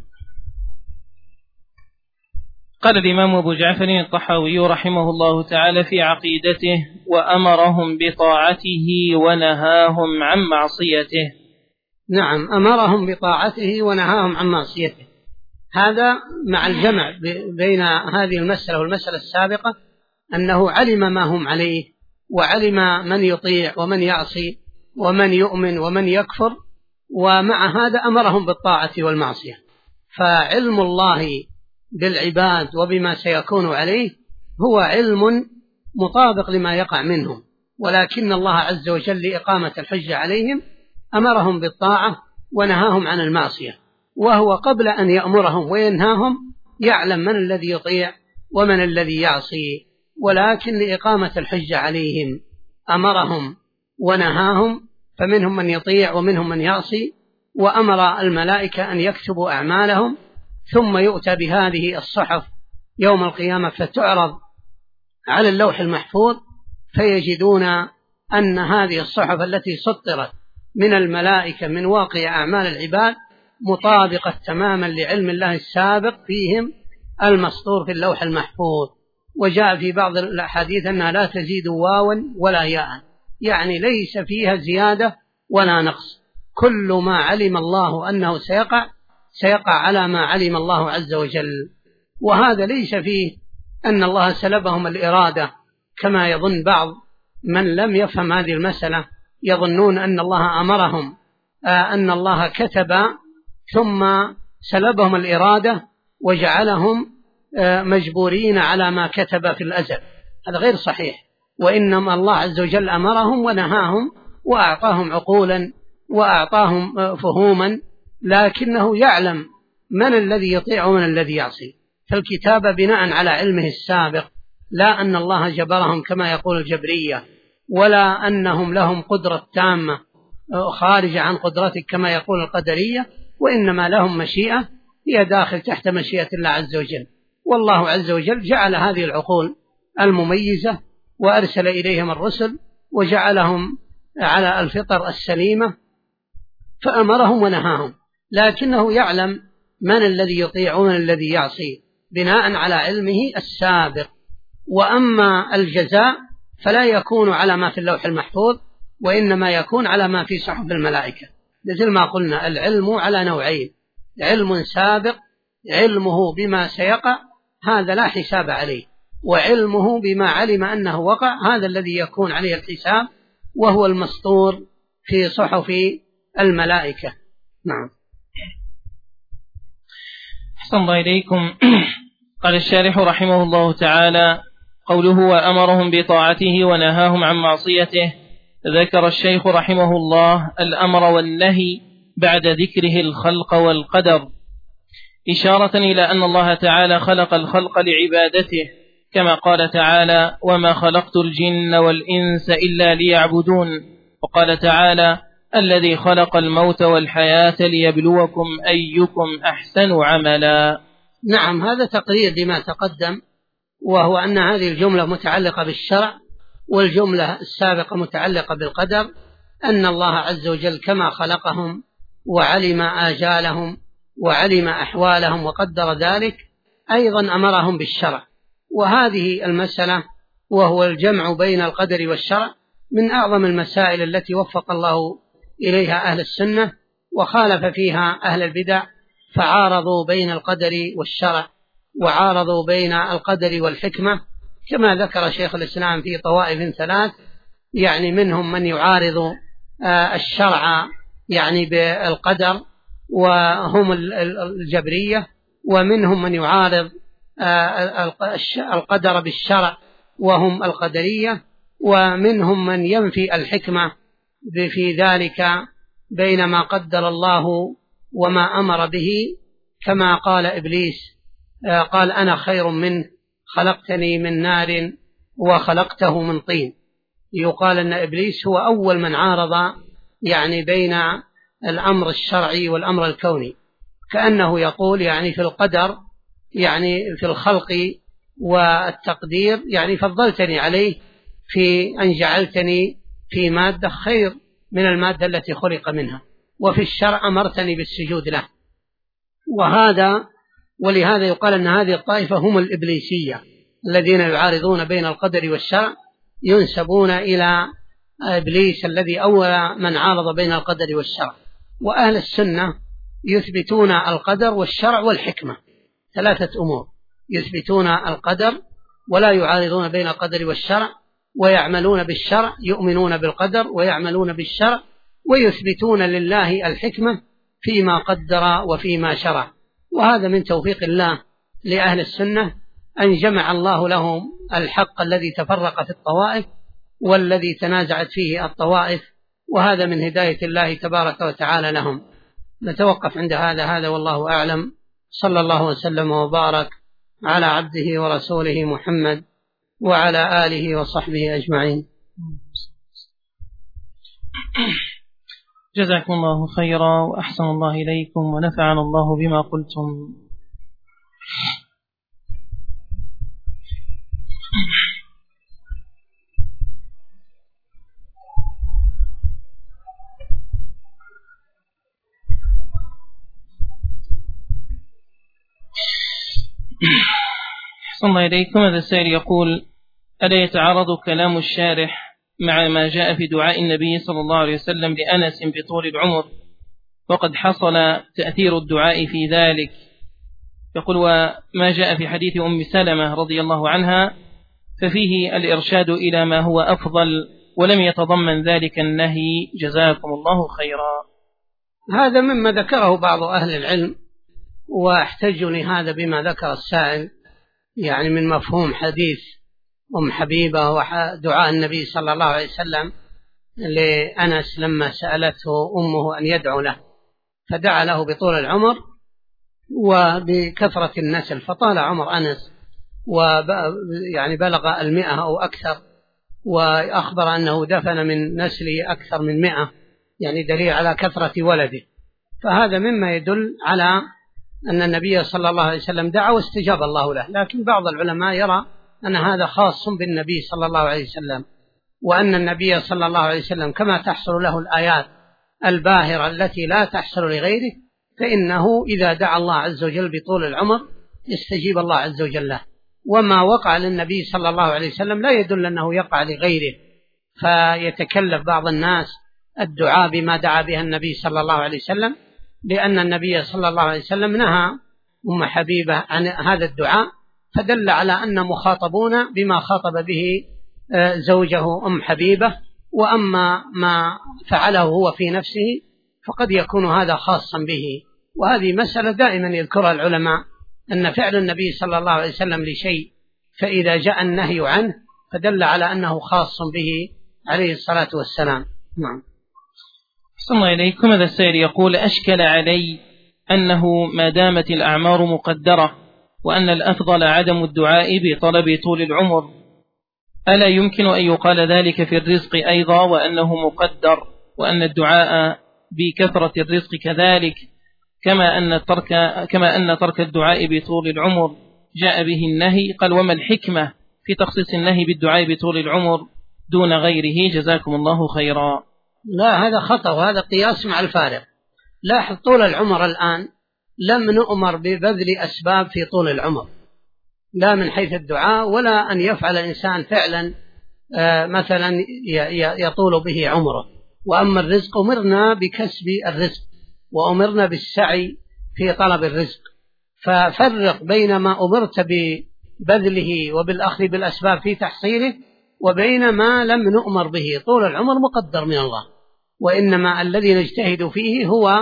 قال الإمام أبو جعفر الطحاوي رحمه الله تعالى في عقيدته: وأمرهم بطاعته ونهاهم عن معصيته. نعم، أمرهم بطاعته ونهاهم عن معصيته. هذا مع الجمع بين هذه المسألة والمسألة السابقة، أنه علم ما هم عليه وعلم من يطيع ومن يعصي ومن يؤمن ومن يكفر، ومع هذا أمرهم بالطاعة والمعصية. فعلم الله بالعباد وبما سيكون عليه هو علم مطابق لما يقع منهم، ولكن الله عز وجل لإقامة الحجة عليهم أمرهم بالطاعة ونهاهم عن المعصية، وهو قبل أن يأمرهم وينهاهم يعلم من الذي يطيع ومن الذي يعصي، ولكن لإقامة الحجة عليهم أمرهم ونهاهم، فمنهم من يطيع ومنهم من يعصي، وأمر الملائكة أن يكتبوا أعمالهم، ثم يؤتى بهذه الصحف يوم القيامة فتعرض على اللوح المحفوظ، فيجدون أن هذه الصحف التي سطرت من الملائكة من واقع أعمال العباد مطابقة تماما لعلم الله السابق فيهم المسطور في اللوح المحفوظ. وجاء في بعض الأحاديث أنها لا تزيد واوا ولا ياء، يعني ليس فيها زيادة ولا نقص، كل ما علم الله أنه سيقع على ما علم الله عز وجل. وهذا ليس فيه أن الله سلبهم الإرادة كما يظن بعض من لم يفهم هذه المسألة، يظنون أن الله أمرهم أن الله كتب ثم سلبهم الإرادة وجعلهم مجبورين على ما كتب في الأزل. هذا غير صحيح، وإنما الله عز وجل أمرهم ونهاهم وأعطاهم عقولا وأعطاهم فهوما، لكنه يعلم من الذي يطيع ومن الذي يعصي. فالكتابة بناء على علمه السابق، لا أن الله جبرهم كما يقول الجبرية، ولا أنهم لهم قدرة تامة خارجة عن قدرتك كما يقول القدرية، وإنما لهم مشيئة هي داخل تحت مشيئة الله عز وجل. والله عز وجل جعل هذه العقول المميزة وأرسل إليهم الرسل وجعلهم على الفطر السليمة، فأمرهم ونهاهم، لكنه يعلم من الذي يطيع ومن الذي يعصي بناء على علمه السابق. وأما الجزاء فلا يكون على ما في اللوح المحفوظ، وإنما يكون على ما في صحف الملائكة. مثل ما قلنا العلم على نوعين: علم سابق علمه بما سيقع، هذا لا حساب عليه، وعلمه بما علم أنه وقع، هذا الذي يكون عليه الحساب، وهو المسطور في صحف الملائكة. نعم. أحسن الله إليكم. قال الشارح رحمه الله تعالى: قوله وأمرهم بطاعته ونهاهم عن معصيته، ذكر الشيخ رحمه الله الأمر والنهي بعد ذكره الخلق والقدر، إشارة إلى أن الله تعالى خلق الخلق لعبادته، كما قال تعالى: وما خلقت الجن والإنس إلا ليعبدون. وقال تعالى: الذي خلق الموت والحياة ليبلوكم أيكم أحسن عملا. نعم، هذا تقرير لما تقدم، وهو أن هذه الجملة متعلقة بالشرع، والجملة السابقة متعلقة بالقدر، أن الله عز وجل كما خلقهم وعلم آجالهم وعلم أحوالهم وقدر ذلك، أيضا أمرهم بالشرع. وهذه المسألة وهو الجمع بين القدر والشرع من أعظم المسائل التي وفق الله إليها أهل السنة، وخالف فيها أهل البدع، فعارضوا بين القدر والشرع، وعارضوا بين القدر والحكمة، كما ذكر شيخ الإسلام في طوائف ثلاث، يعني منهم من يعارض الشرع يعني بالقدر وهم الجبرية، ومنهم من يعارض القدر بالشرع وهم القدرية، ومنهم من ينفي الحكمة في ذلك بين ما قدر الله وما أمر به، كما قال إبليس قال أنا خير منه خلقتني من نار وخلقته من طين. يقال أن إبليس هو أول من عارض يعني بين الأمر الشرعي والأمر الكوني، كأنه يقول يعني في القدر يعني في الخلق والتقدير يعني فضلتني عليه في أن جعلتني في مادة خير من المادة التي خلق منها، وفي الشرع أمرتني بالسجود له. ولهذا يقال أن هذه الطائفة هم الإبليسية الذين يعارضون بين القدر والشرع، ينسبون إلى إبليس الذي أول من عارض بين القدر والشرع. وأهل السنة يثبتون القدر والشرع والحكمة، ثلاثة أمور: يثبتون القدر ولا يعارضون بين القدر والشرع، ويعملون بالشرع، يؤمنون بالقدر ويعملون بالشرع، ويثبتون لله الحكمة فيما قدر وفيما شرع. وهذا من توفيق الله لأهل السنة أن جمع الله لهم الحق الذي تفرق في الطوائف والذي تنازعت فيه الطوائف، وهذا من هداية الله تبارك وتعالى لهم. نتوقف عند هذا والله أعلم. صلى الله وسلم وبارك على عبده ورسوله محمد وعلى آله وصحبه أجمعين. جزاكم الله خيرا وأحسن الله إليكم ونفعنا الله بما قلتم. أحسن الله إليكم. هذا السائل يقول: ألا يتعارض كلام الشارح مع ما جاء في دعاء النبي صلى الله عليه وسلم لأنس بطول العمر، وقد حصل تأثير الدعاء في ذلك؟ يقول: وما جاء في حديث أم سلمة رضي الله عنها ففيه الإرشاد إلى ما هو أفضل ولم يتضمن ذلك النهي، جزاكم الله خيرا. هذا مما ذكره بعض أهل العلم، واحتجوا لهذا بما ذكر السائل يعني من مفهوم حديث أم حبيبة ودعاء النبي صلى الله عليه وسلم لأنس لما سألته أمه أن يدعو له، فدعا له بطول العمر وبكثرة النسل، فطال عمر أنس ويعني بلغ 100 أو أكثر، وأخبر أنه دفن من نسله أكثر من 100، يعني دليل على كثرة ولده. فهذا مما يدل على أن النبي صلى الله عليه وسلم دعا واستجاب الله له. لكن بعض العلماء يرى أن هذا خاص بالنبي صلى الله عليه وسلم، وأن النبي صلى الله عليه وسلم كما تحصل له الآيات الباهرة التي لا تحصل لغيره، فإنه إذا دعا الله عز وجل بطول العمر يستجيب الله عز وجل له. وما وقع للنبي صلى الله عليه وسلم لا يدل أنه يقع لغيره، فيتكلف بعض الناس الدعاء بما دعا به النبي صلى الله عليه وسلم، لأن النبي صلى الله عليه وسلم نهى أم حبيبة عن هذا الدعاء، فدل على أن مخاطبون بما خاطب به زوجه أم حبيبة. وأما ما فعله هو في نفسه فقد يكون هذا خاصا به. وهذه مسألة دائما يذكرها العلماء، أن فعل النبي صلى الله عليه وسلم لشيء فإذا جاء النهي عنه فدل على أنه خاص به عليه الصلاة والسلام. نعم. صلى الله إليكم. هذا السائل يقول: أشكل علي أنه ما دامت الأعمار مقدرة وأن الأفضل عدم الدعاء بطلب طول العمر، ألا يمكن أن يقال ذلك في الرزق أيضا وأنه مقدر، وأن الدعاء بكثرة الرزق كذلك، كما أن ترك الدعاء بطول العمر جاء به النهي؟ قال: وما الحكمة في تخصيص النهي بالدعاء بطول العمر دون غيره؟ جزاكم الله خيرا. لا، هذا خطأ، وهذا قياس مع الفارق. لاحظ، طول العمر الآن لم نؤمر ببذل أسباب في طول العمر، لا من حيث الدعاء ولا أن يفعل الإنسان فعلا مثلا يطول به عمره. وأما الرزق أمرنا بكسب الرزق وأمرنا بالسعي في طلب الرزق، ففرق بين ما أمرت ببذله وبالأخذ بالأسباب في تحصيله وبين ما لم نؤمر به. طول العمر مقدر من الله، وإنما الذي نجتهد فيه هو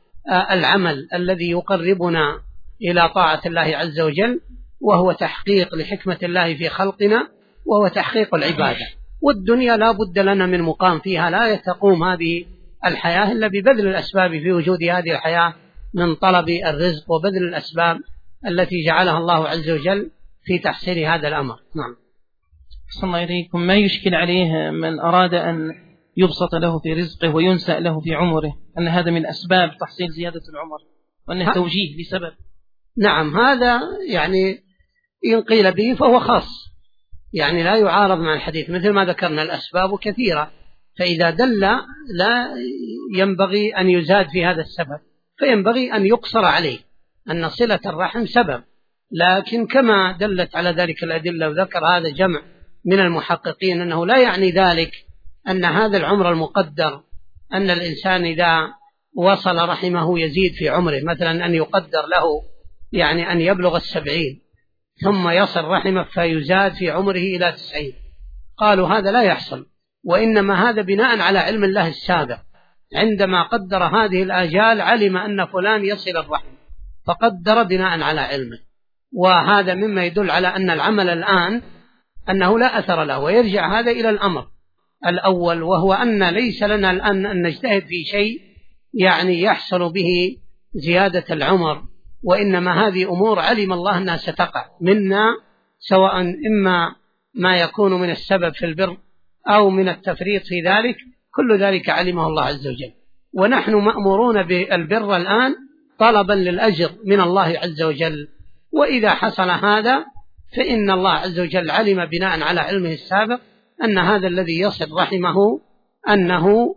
العمل الذي يقربنا إلى طاعة الله عز وجل، وهو تحقيق لحكمة الله في خلقنا، وهو تحقيق العبادة. والدنيا لا بد لنا من مقام فيها، لا تقوم هذه الحياة إلا ببذل الأسباب في وجود هذه الحياة من طلب الرزق وبذل الأسباب التي جعلها الله عز وجل في تحصيل هذا الأمر. نعم. صلى الله عليكم. ما يشكل عليه من أراد أن يبسط له في رزقه وينسأ له في عمره أن هذا من أسباب تحصيل زيادة العمر وأنه توجيه لسبب؟ نعم، هذا يعني إن قيل به فهو خاص، يعني لا يعارض مع الحديث، مثل ما ذكرنا الأسباب كثيرة، فإذا دل لا ينبغي أن يزاد في هذا السبب، فينبغي أن يقصر عليه أن صلة الرحم سبب. لكن كما دلت على ذلك الأدلة وذكر هذا جمع من المحققين أنه لا يعني ذلك أن هذا العمر المقدر أن الإنسان إذا وصل رحمه يزيد في عمره، مثلا أن يقدر له يعني أن يبلغ 70 ثم يصل رحمه فيزاد في عمره إلى 90. قالوا هذا لا يحصل، وإنما هذا بناء على علم الله السابق، عندما قدر هذه الآجال علم أن فلان يصل الرحم فقدر بناء على علمه. وهذا مما يدل على أن العمل الآن أنه لا أثر له، ويرجع هذا إلى الأمر الأول، وهو أن ليس لنا الآن أن نجتهد في شيء يعني يحصل به زيادة العمر، وإنما هذه أمور علم الله أنها ستقع منا، سواء إما ما يكون من السبب في البر أو من التفريط في ذلك، كل ذلك علمه الله عز وجل. ونحن مأمورون بالبر الآن طلبا للأجر من الله عز وجل، وإذا حصل هذا فإن الله عز وجل علم بناء على علمه السابق أن هذا الذي يصل رحمه أنه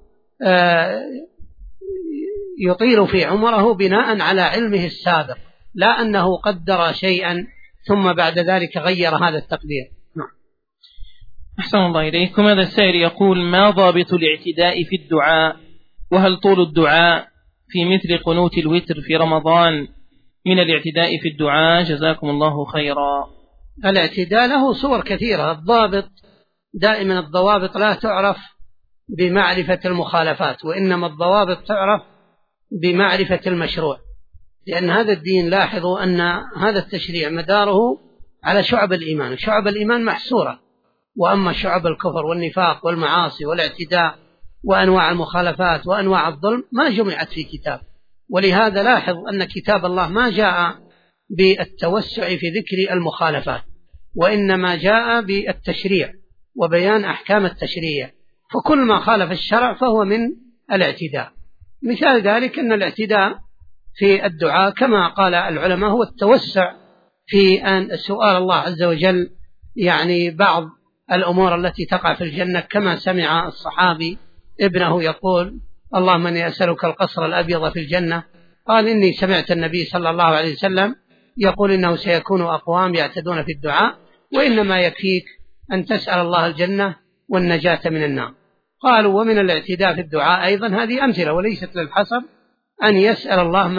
يطيل في عمره بناء على علمه السابق، لا أنه قدر شيئا ثم بعد ذلك غير هذا التقدير. أحسن الله إليكم. هذا السائل يقول: ما ضابط الاعتداء في الدعاء؟ وهل طول الدعاء في مثل قنوت الوتر في رمضان من الاعتداء في الدعاء؟ جزاكم الله خيرا. الاعتداء له صور كثيرة. الضابط دائما الضوابط لا تعرف بمعرفة المخالفات، وإنما الضوابط تعرف بمعرفة المشروع، لأن هذا الدين لاحظوا أن هذا التشريع مداره على شعب الإيمان، وشعب الإيمان محصورة، وأما شعب الكفر والنفاق والمعاصي والاعتداء وأنواع المخالفات وأنواع الظلم ما جمعت في كتاب. ولهذا لاحظ أن كتاب الله ما جاء بالتوسع في ذكر المخالفات، وإنما جاء بالتشريع وبيان أحكام التشريع، فكل ما خالف الشرع فهو من الاعتداء. مثال ذلك أن الاعتداء في الدعاء كما قال العلماء هو التوسع في أن سؤال الله عز وجل يعني بعض الأمور التي تقع في الجنة، كما سمع الصحابي ابنه يقول: اللهم إني أسألك القصر الأبيض في الجنة، قال: إني سمعت النبي صلى الله عليه وسلم يقول إنه سيكون أقوام يعتدون في الدعاء، وإنما يكفيك أن تسأل الله الجنة والنجاة من النار. قالوا: ومن الاعتداء في الدعاء أيضا هذه أمثلة وليست للحصر، أن يسأل الله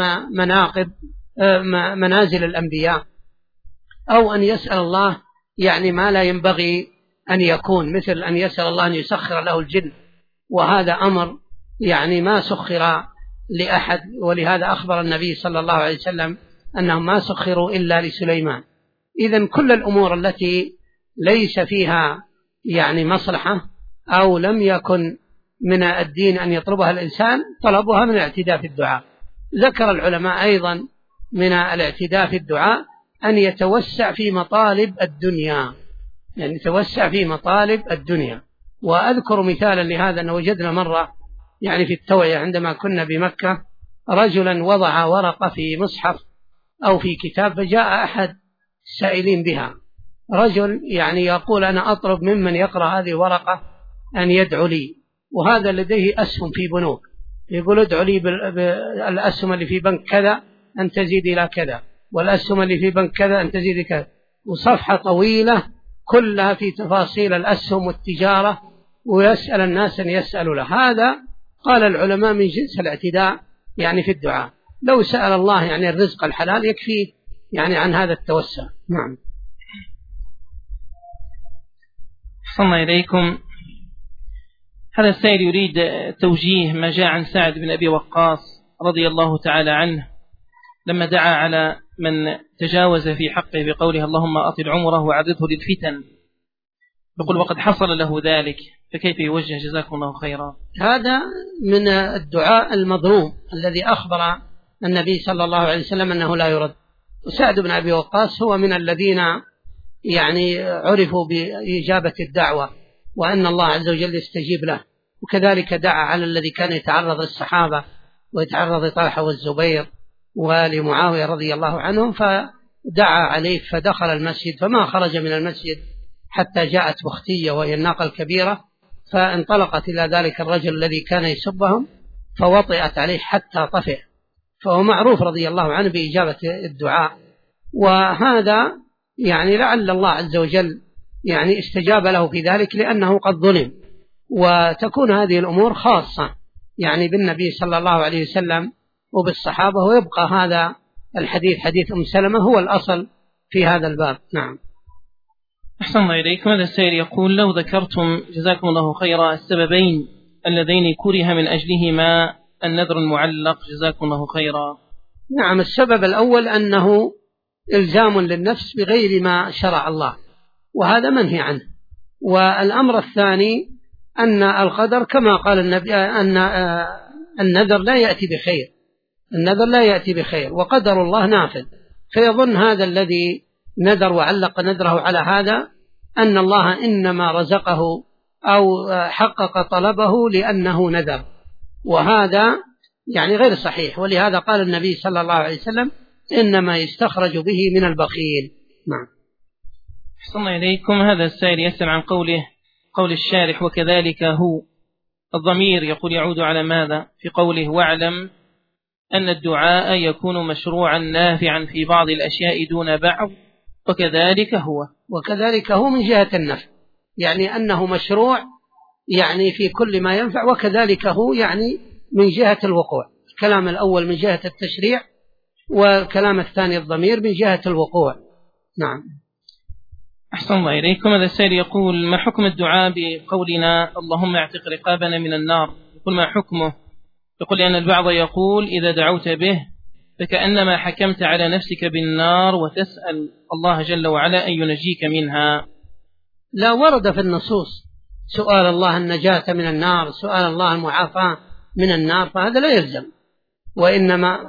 منازل الأنبياء، أو أن يسأل الله يعني ما لا ينبغي أن يكون، مثل أن يسأل الله أن يسخر له الجن، وهذا أمر يعني ما سخر لأحد، ولهذا أخبر النبي صلى الله عليه وسلم أنهم ما سخروا إلا لسليمان. إذن كل الأمور التي ليس فيها يعني مصلحة أو لم يكن من الدين أن يطلبها الإنسان طلبها من الاعتداء في الدعاء. ذكر العلماء أيضا من الاعتداء في الدعاء أن يتوسع في مطالب الدنيا، يعني يتوسع في مطالب الدنيا. وأذكر مثالا لهذا أن وجدنا مرة يعني في التوعية عندما كنا بمكة رجلا وضع ورقة في مصحف أو في كتاب، فجاء أحد السائلين بها، رجل يعني يقول: أنا أطلب ممن يقرأ هذه الورقة أن يدعو لي، وهذا لديه أسهم في بنوك، يقول: ادعو لي بالأسهم اللي في بنك كذا أن تزيد إلى كذا، والأسهم اللي في بنك كذا أن تزيد كذا، وصفحة طويلة كلها في تفاصيل الأسهم والتجارة، ويسأل الناس أن يسألوا له. هذا قال العلماء من جنس الاعتداء يعني في الدعاء. لو سأل الله يعني الرزق الحلال يكفي يعني عن هذا التوسع. نعم. صلى إليكم. هذا السائل يريد توجيه ما جاء عن سعد بن أبي وقاص رضي الله تعالى عنه لما دعا على من تجاوز في حقه بقوله: اللهم أطل عمره وعرضه للفتن، يقول: وقد حصل له ذلك، فكيف يوجه؟ جزاكم الله خيرا. هذا من الدعاء المظلوم الذي أخبر النبي صلى الله عليه وسلم أنه لا يرد. وسعد بن أبي وقاص هو من الذين يعني عرفوا بإجابة الدعوة وأن الله عز وجل يستجيب له، وكذلك دعا على الذي كان يتعرض للصحابة ويتعرض لطلحة والزبير ولمعاوية رضي الله عنهم، فدعا عليه فدخل المسجد فما خرج من المسجد حتى جاءت بختية وهي الناقة الكبيرة، فانطلقت إلى ذلك الرجل الذي كان يسبهم فوطئت عليه حتى طفئ، فهو معروف رضي الله عنه بإجابة الدعاء. وهذا يعني لعل الله عز وجل يعني استجاب له في ذلك لأنه قد ظلم، وتكون هذه الأمور خاصة يعني بالنبي صلى الله عليه وسلم وبالصحابة، ويبقى هذا الحديث حديث أم سلمة هو الأصل في هذا الباب. نعم. أحسن الله إليكم. هذا السائل يقول: لو ذكرتم جزاكم الله خيرا السببين اللذين كره من أجلهما النذر المعلق جزاكم الله خيرا. نعم، السبب الأول أنه إلزام للنفس بغير ما شرع الله، وهذا منهي عنه. والأمر الثاني أن القدر كما قال النبي أن النذر لا يأتي بخير، النذر لا يأتي بخير وقدر الله نافذ، فيظن هذا الذي نذر وعلق نذره على هذا أن الله إنما رزقه أو حقق طلبه لأنه نذر، وهذا يعني غير صحيح. ولهذا قال النبي صلى الله عليه وسلم: إنما يستخرج به من البخيل. نعم. أحسن الله إليكم. هذا السائل يسأل عن قول الشارح: وكذلك هو، الضمير يقول يعود على ماذا في قوله: واعلم أن الدعاء يكون مشروعا نافعا في بعض الأشياء دون بعض، وكذلك هو من جهة النفع، يعني أنه مشروع يعني في كل ما ينفع، وكذلك هو يعني من جهة الوقوع. الكلام الأول من جهة التشريع، والكلام الثاني الضمير من جهة الوقوع. نعم. أحسن الله إليكم. هذا السائل يقول: ما حكم الدعاء بقولنا اللهم اعتق رقابنا من النار؟ يقول: ما حكمه؟ يقول: لأن البعض يقول إذا دعوت به فكأنما حكمت على نفسك بالنار وتسأل الله جل وعلا أن ينجيك منها. لا، ورد في النصوص سؤال الله النجاة من النار، سؤال الله المعافاة من النار، فهذا لا يلزم، وإنما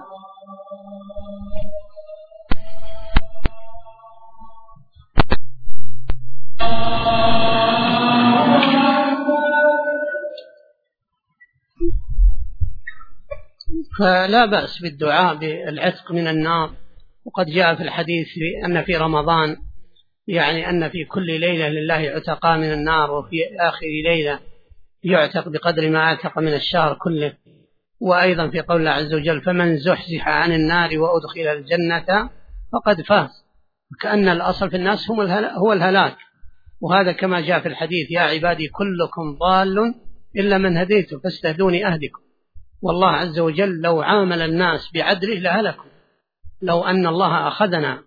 فلا بأس بالدعاء بالعتق من النار. وقد جاء في الحديث أن في رمضان يعني أن في كل ليلة لله عتقاء من النار، وفي آخر ليلة يعتق بقدر ما عتق من الشهر كله. وأيضا في قول الله عز وجل: فمن زحزح عن النار وأدخل الجنة فقد فاز. كأن الأصل في الناس هو الهلاك، وهذا كما جاء في الحديث: يا عبادي كلكم ضال إلا من هديته فاستهدوني أهدكم. والله عز وجل لو عامل الناس بعدله لهلكوا، لو أن الله أخذنا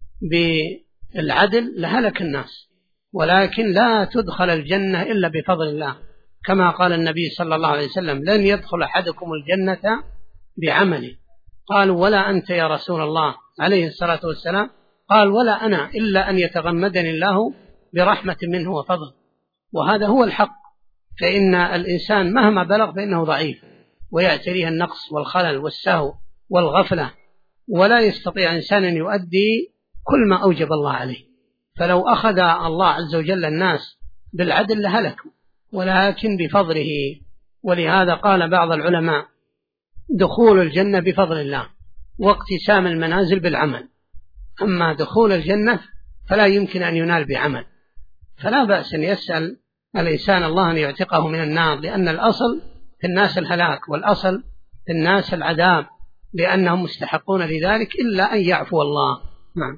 بالعدل لهلك الناس، ولكن لا تدخل الجنة إلا بفضل الله، كما قال النبي صلى الله عليه وسلم: لن يدخل أحدكم الجنة بعمله. قالوا: ولا أنت يا رسول الله عليه الصلاة والسلام؟ قال: ولا أنا، إلا أن يتغمدني الله برحمة منه وفضل. وهذا هو الحق، فإن الإنسان مهما بلغ فإنه ضعيف، ويعتريه النقص والخلل والسهو والغفلة، ولا يستطيع إنسان أن يؤدي كل ما أوجب الله عليه. فلو أخذ الله عز وجل الناس بالعدل لهلكوا، ولكن بفضله. ولهذا قال بعض العلماء: دخول الجنة بفضل الله، واقتسام المنازل بالعمل. أما دخول الجنة فلا يمكن أن ينال بعمل، فلا بأس أن يسأل الإنسان الله أن يعتقه من النار، لأن الأصل في الناس الهلاك، والأصل في الناس العذاب، لأنهم مستحقون لذلك إلا أن يعفو الله. نعم.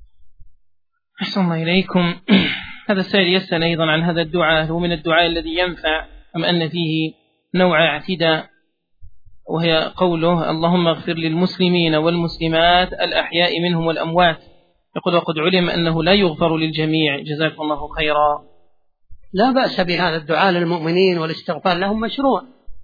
أحسن الله إليكم. هذا السائل يسأل أيضا عن هذا الدعاء: هو من الدعاء الذي ينفع أم أن فيه نوع اعتداء؟ وهي قوله: اللهم اغفر للمسلمين والمسلمات الأحياء منهم والأموات. يقول: وقد علم أنه لا يغفر للجميع جزاكم الله خيرا. لا بأس بهذا الدعاء للمؤمنين والاستغفار لهم مشروع،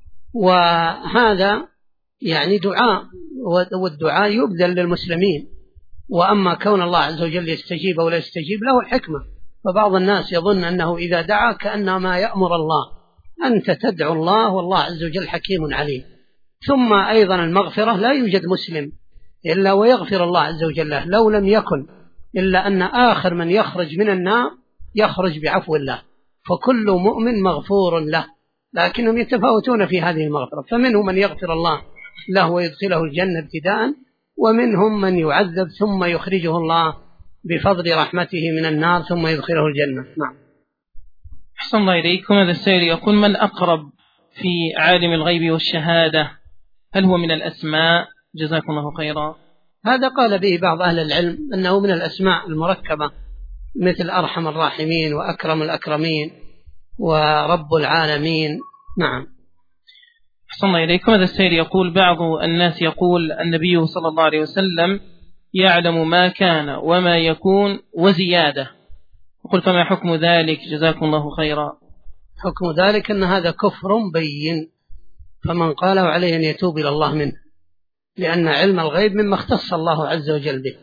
وهذا يعني دعاء، والدعاء يبذل للمسلمين. وأما كون الله عز وجل يستجيب أو لا يستجيب له حكمة، فبعض الناس يظن أنه إذا دعا كأنما يأمر الله. أنت تدعو الله والله عز وجل حكيم عليم، ثم أيضا المغفرة، لا يوجد مسلم إلا ويغفر الله عز وجل له، لو لم يكن إلا أن آخر من يخرج من النار يخرج بعفو الله، فكل مؤمن مغفور له، لكنهم يتفاوتون في هذه المغفرة، فمنهم من يغفر الله له ويدخله الجنة ابتداء، ومنهم من يعذب ثم يخرجه الله بفضل رحمته من النار ثم يدخله الجنة. نعم. أحسن الله إليكم. هذا السائل يقول: من أقرب في عالم الغيب والشهادة؟ هل هو من الأسماء؟ جزاكم الله خيرا. هذا قال به بعض أهل العلم أنه من الأسماء المركبة، مثل أرحم الراحمين وأكرم الأكرمين ورب العالمين. نعم. أحسن الله إليكم. هذا السائل يقول: بعض الناس يقول النبي صلى الله عليه وسلم يعلم ما كان وما يكون وزيادة، يقول فما حكم ذلك؟ جزاكم الله خيرا. حكم ذلك أن هذا كفر بين، فمن قاله عليه أن يتوب إلى الله منه، لأن علم الغيب مما اختص الله عز وجل به.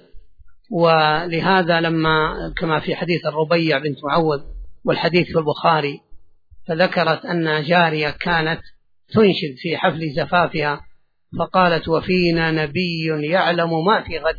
ولهذا لما كما في حديث الربيع بنت معوذ والحديث في البخاري، فذكرت أن جارية كانت تنشد في حفل زفافها فقالت: وفينا نبي يعلم ما في غد،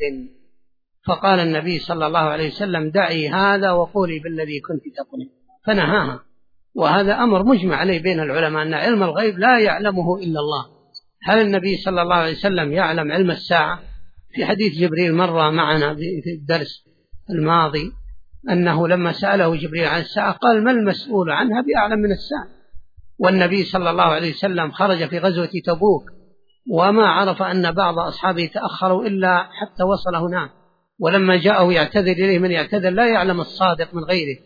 فقال النبي صلى الله عليه وسلم: دعي هذا وقولي بالذي كنت تقولي، فنهاها. وهذا أمر مجمع عليه بين العلماء أن علم الغيب لا يعلمه إلا الله. هل النبي صلى الله عليه وسلم يعلم علم الساعة؟ في حديث جبريل مر معنا في الدرس الماضي أنه لما سأله جبريل عن الساعة قال: ما المسؤول عنها بأعلم من الساعة. والنبي صلى الله عليه وسلم خرج في غزوة تبوك وما عرف أن بعض أصحابه تأخروا إلا حتى وصل هناك، ولما جاءه يعتذر إليه من يعتذر لا يعلم الصادق من غيره،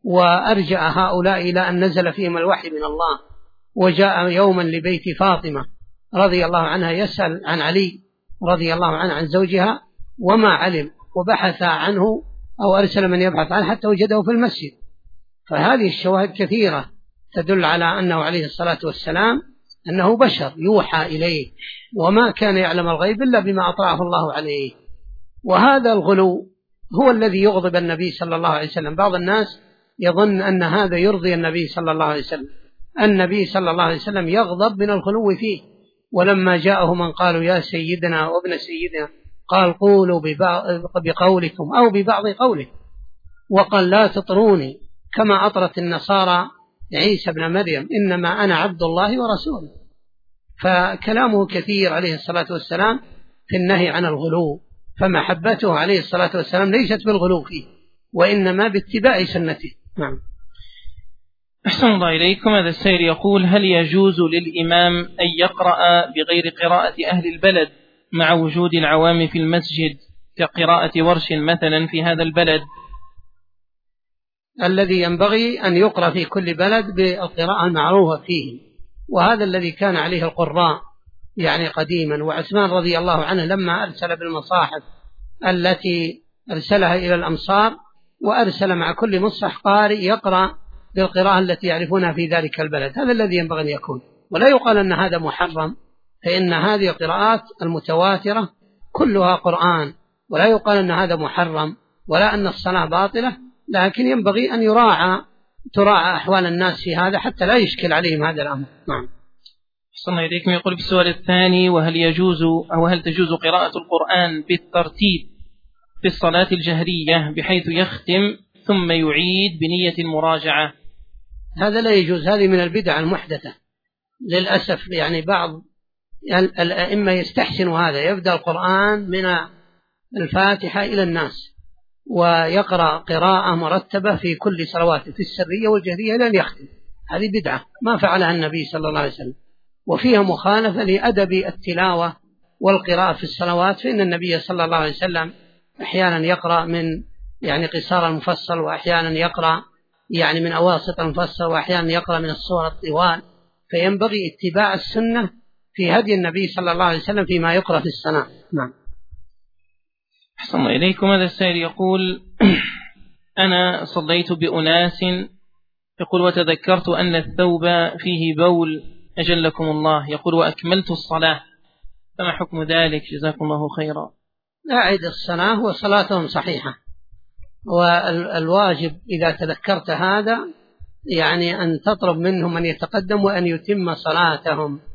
وأرجع هؤلاء إلى أن نزل فيهم الوحي من الله. وجاء يوما لبيت فاطمة رضي الله عنها يسأل عن علي رضي الله عنه عن زوجها وما علم، وبحث عنه أو أرسل من يبحث عنه حتى وجده في المسجد. فهذه الشواهد كثيرة تدل على أنه عليه الصلاة والسلام أنه بشر يوحى إليه، وما كان يعلم الغيب إلا بما أطلعه الله عليه. وهذا الغلو هو الذي يغضب النبي صلى الله عليه وسلم. بعض الناس يظن أن هذا يرضي النبي صلى الله عليه وسلم. النبي صلى الله عليه وسلم يغضب من الغلو فيه، ولما جاءه من قالوا يا سيدنا وابن سيدنا قال: قولوا بقولكم أو ببعض قوله، وقال: لا تطروني كما أطرت النصارى عيسى بن مريم، إنما أنا عبد الله ورسوله. فكلامه كثير عليه الصلاة والسلام في النهي عن الغلو، فمحبته عليه الصلاة والسلام ليست بالغلو فيه، وإنما باتباع سنته. نعم. أحسن الله إليكم. هذا السائل يقول: هل يجوز للإمام أن يقرأ بغير قراءة أهل البلد مع وجود العوام في المسجد كقراءة ورش مثلا في هذا البلد؟ الذي ينبغي أن يقرأ في كل بلد بالقراءة المعروفة فيه، وهذا الذي كان عليه القراء يعني قديما. وعثمان رضي الله عنه لما أرسل بالمصاحف التي أرسلها إلى الأمصار، وأرسل مع كل مصحف قارئ يقرأ بالقراءة التي يعرفونها في ذلك البلد، هذا الذي ينبغي أن يكون. ولا يقال أن هذا محرم، فإن هذه القراءات المتواترة كلها قرآن، ولا يقال أن هذا محرم ولا أن الصلاة باطلة، لكن ينبغي أن تراعى أحوال الناس في هذا حتى لا يشكل عليهم هذا الأمر. نعم. أحسن الله إليكم. يقول في السؤال الثاني: هل تجوز قراءة القرآن بالترتيب في الصلاة الجهرية بحيث يختم ثم يعيد بنية المراجعة؟ هذا لا يجوز، هذه من البدع المحدثة للأسف. يعني بعض الأئمة يستحسنوا هذا، يبدأ القرآن من الفاتحة إلى الناس ويقرأ قراءة مرتبة في كل صلواته في السرية والجهرية إلى أن يختم. هذه بدعة ما فعلها النبي صلى الله عليه وسلم، وفيها مخالفة لأدب التلاوة والقراءة في الصلوات، فإن النبي صلى الله عليه وسلم أحيانا يقرأ من يعني قصار المفصل، وأحيانا يقرأ يعني من أواسط المفصل، وأحيانا يقرأ من الصور الطوال، فينبغي اتباع السنة في هدي النبي صلى الله عليه وسلم فيما يقرأ في الصلاة. نعم. أحسن الله إليكم. هذا السائل يقول: أنا صليت بأناس، يقول وتذكرت أن الثوب فيه بول أجلكم الله، يقول وأكملت الصلاة، فما حكم ذلك؟ جزاكم الله خيرا. أعد الصلاة وصلاتهم صحيحة، والواجب إذا تذكرت هذا يعني أن تطلب منهم أن يتقدم وأن يتم صلاتهم،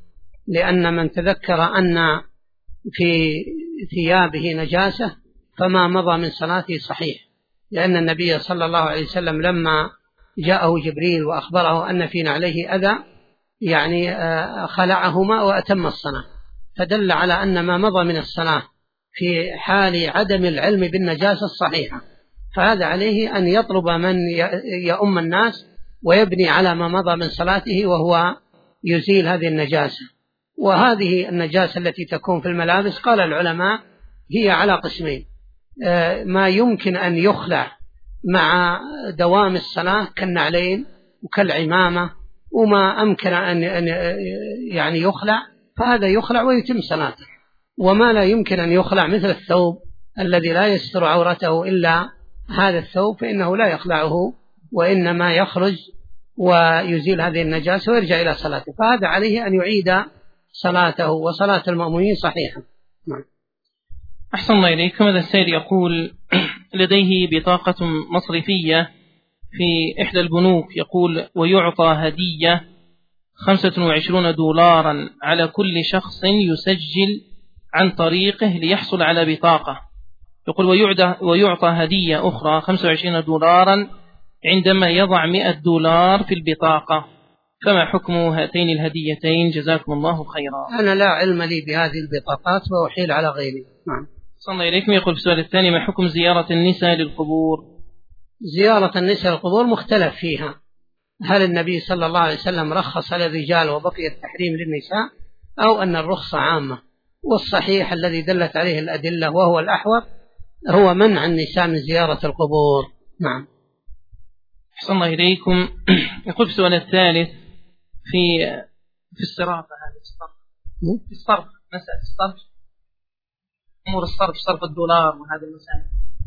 لأن من تذكر أن في ثيابه نجاسة فما مضى من صلاته صحيح، لأن النبي صلى الله عليه وسلم لما جاءه جبريل وأخبره أن في نعليه أذى يعني خلعهما وأتم الصلاة، فدل على أن ما مضى من الصلاة في حال عدم العلم بالنجاسة الصحيحة، فهذا عليه أن يطلب من يؤم الناس ويبني على ما مضى من صلاته وهو يزيل هذه النجاسة. وهذه النجاسة التي تكون في الملابس قال العلماء هي على قسمين: ما يمكن أن يخلع مع دوام الصلاة كالنعلين وكالعمامة، وما أمكن أن يعني يخلع فهذا يخلع ويتم صلاته، وما لا يمكن أن يخلع مثل الثوب الذي لا يستر عورته إلا هذا الثوب فإنه لا يخلعه وإنما يخرج ويزيل هذه النجاسة ويرجع إلى صلاته، فهذا عليه أن يعيد صلاته وصلاة المأمومين صحيحة. أحسن الله إليكم. هذا السائل يقول لديه بطاقة مصرفية في إحدى البنوك، يقول ويعطى هدية 25 دولارا على كل شخص يسجل عن طريقه ليحصل على بطاقة، يقول ويعطى هدية أخرى 25 دولارا عندما يضع 100 دولار في البطاقة، فما حكم هاتين الهديتين جزاكم الله خيرا؟ أنا لا علم لي بهذه البطاقات وأحيل على غيري. نعم. صلى الله إليكم. يقول في السؤال الثاني: ما حكم زيارة النساء للقبور؟ زيارة النساء للقبور مختلف فيها، هل النبي صلى الله عليه وسلم رخص للرجال وبقي التحريم للنساء أو أن الرخصة عامة؟ والصحيح الذي دلت عليه الأدلة وهو الأحوط هو منع النساء من زيارة القبور. نعم. أحسن الله إليكم. يقول في السؤال الثالث في الصرافة، هذا في الصرف مسألة الصرف، أمور الصرف، صرف الدولار وهذا المسائل.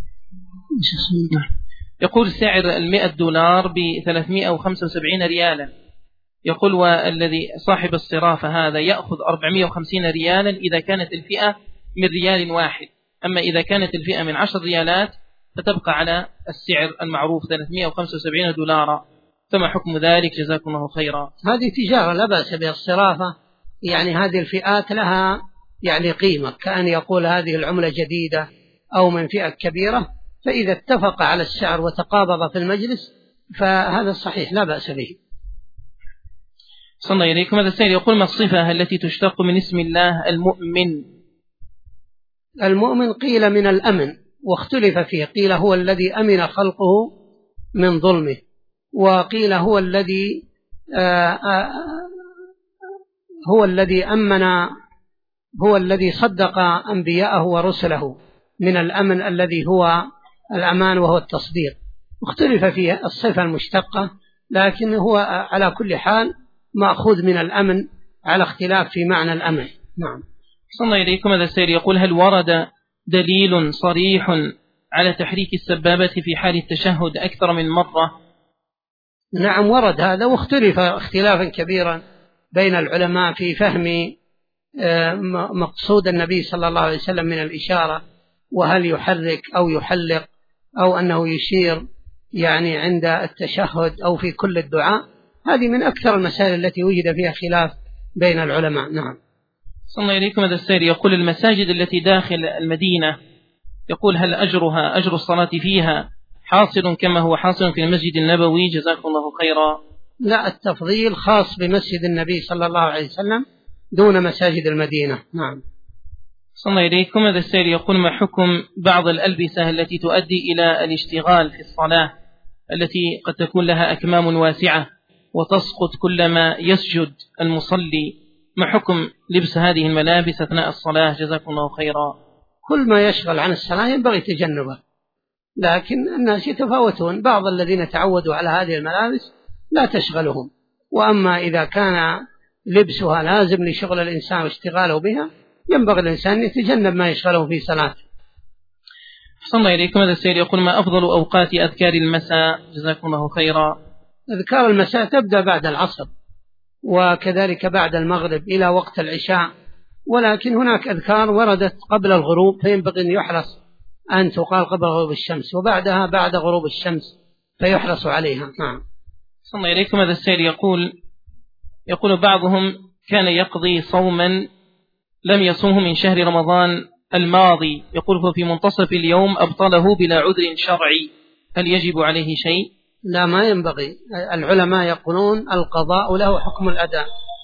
يقول سعر 100 دولار ب375 ريالا، يقول والذي صاحب الصرافة هذا يأخذ 450 ريالا إذا كانت الفئة من ريال واحد، أما إذا كانت الفئة من 10 ريالات فتبقى على السعر المعروف 375 دولارا، فما حكم ذلك جزاكم الله خيرا؟ هذه تجارة لا بأس بها الصرافة، يعني هذه الفئات لها يعني قيمة، كأن يقول هذه العملة جديدة أو من فئة كبيرة، فإذا اتفق على السعر وتقابض في المجلس فهذا الصحيح لا بأس به. صلى الله إليكم. هذا السائل يقول ما الصفة التي تشتق من اسم الله المؤمن؟ المؤمن قيل من الأمن واختلف فيه، قيل هو الذي أمن خلقه من ظلمه، وقيل هو الذي صدق أنبياءه ورسله، من الأمن الذي هو الأمان وهو التصديق، اختلف فيه الصفة المشتقة، لكن هو على كل حال مأخوذ من الأمن على اختلاف في معنى الأمن. نعم. صلى الله إليكم. هذا السائل يقول هل ورد دليل صريح على تحريك السبابة في حال التشهد أكثر من مرة؟ نعم ورد هذا، واختلف اختلافا كبيرا بين العلماء في فهم مقصود النبي صلى الله عليه وسلم من الإشارة، وهل يحرك أو يحلق أو أنه يشير يعني عند التشهد أو في كل الدعاء. هذه من أكثر المسائل التي وجد فيها خلاف بين العلماء. نعم. صلى الله عليكم. هذا السائل يقول المساجد التي داخل المدينة، يقول هل أجر الصلاة فيها حاصل كما هو حاصل في المسجد النبوي جزاكم الله خيرا؟ لا، التفضيل خاص بمسجد النبي صلى الله عليه وسلم دون مساجد المدينة. نعم. صلى الله عليكم. هذا السائل يقول ما حكم بعض الألبسة التي تؤدي إلى الاشتغال في الصلاة، التي قد تكون لها أكمام واسعة وتسقط كلما يسجد المصلي، ما حكم لبس هذه الملابس أثناء الصلاة جزاكم الله خيرا؟ كل ما يشغل عن الصلاة ينبغي تجنبه، لكن الناس يتفاوتون، بعض الذين تعودوا على هذه الملابس لا تشغلهم، وأما إذا كان لبسها لازم لشغل الإنسان واشتغاله بها ينبغي الإنسان يتجنب ما يشغله في صلاته. أحسن الله إليكم. هذا السائل يقول ما أفضل أوقات أذكار المساء جزاكم الله خيرا؟ أذكار المساء تبدأ بعد العصر وكذلك بعد المغرب إلى وقت العشاء، ولكن هناك أذكار وردت قبل الغروب فينبغي أن يحرص أن تقال قبل غروب الشمس، وبعدها بعد غروب الشمس فيحرص عليها. نعم. أحسن الله إليكم. هذا السائل يقول بعضهم كان يقضي صوما لم يصومه من شهر رمضان الماضي، يقول في منتصف اليوم أبطله بلا عذر شرعي، هل يجب عليه شيء؟ لا، ما ينبغي. العلماء يقولون القضاء له حكم الأداء،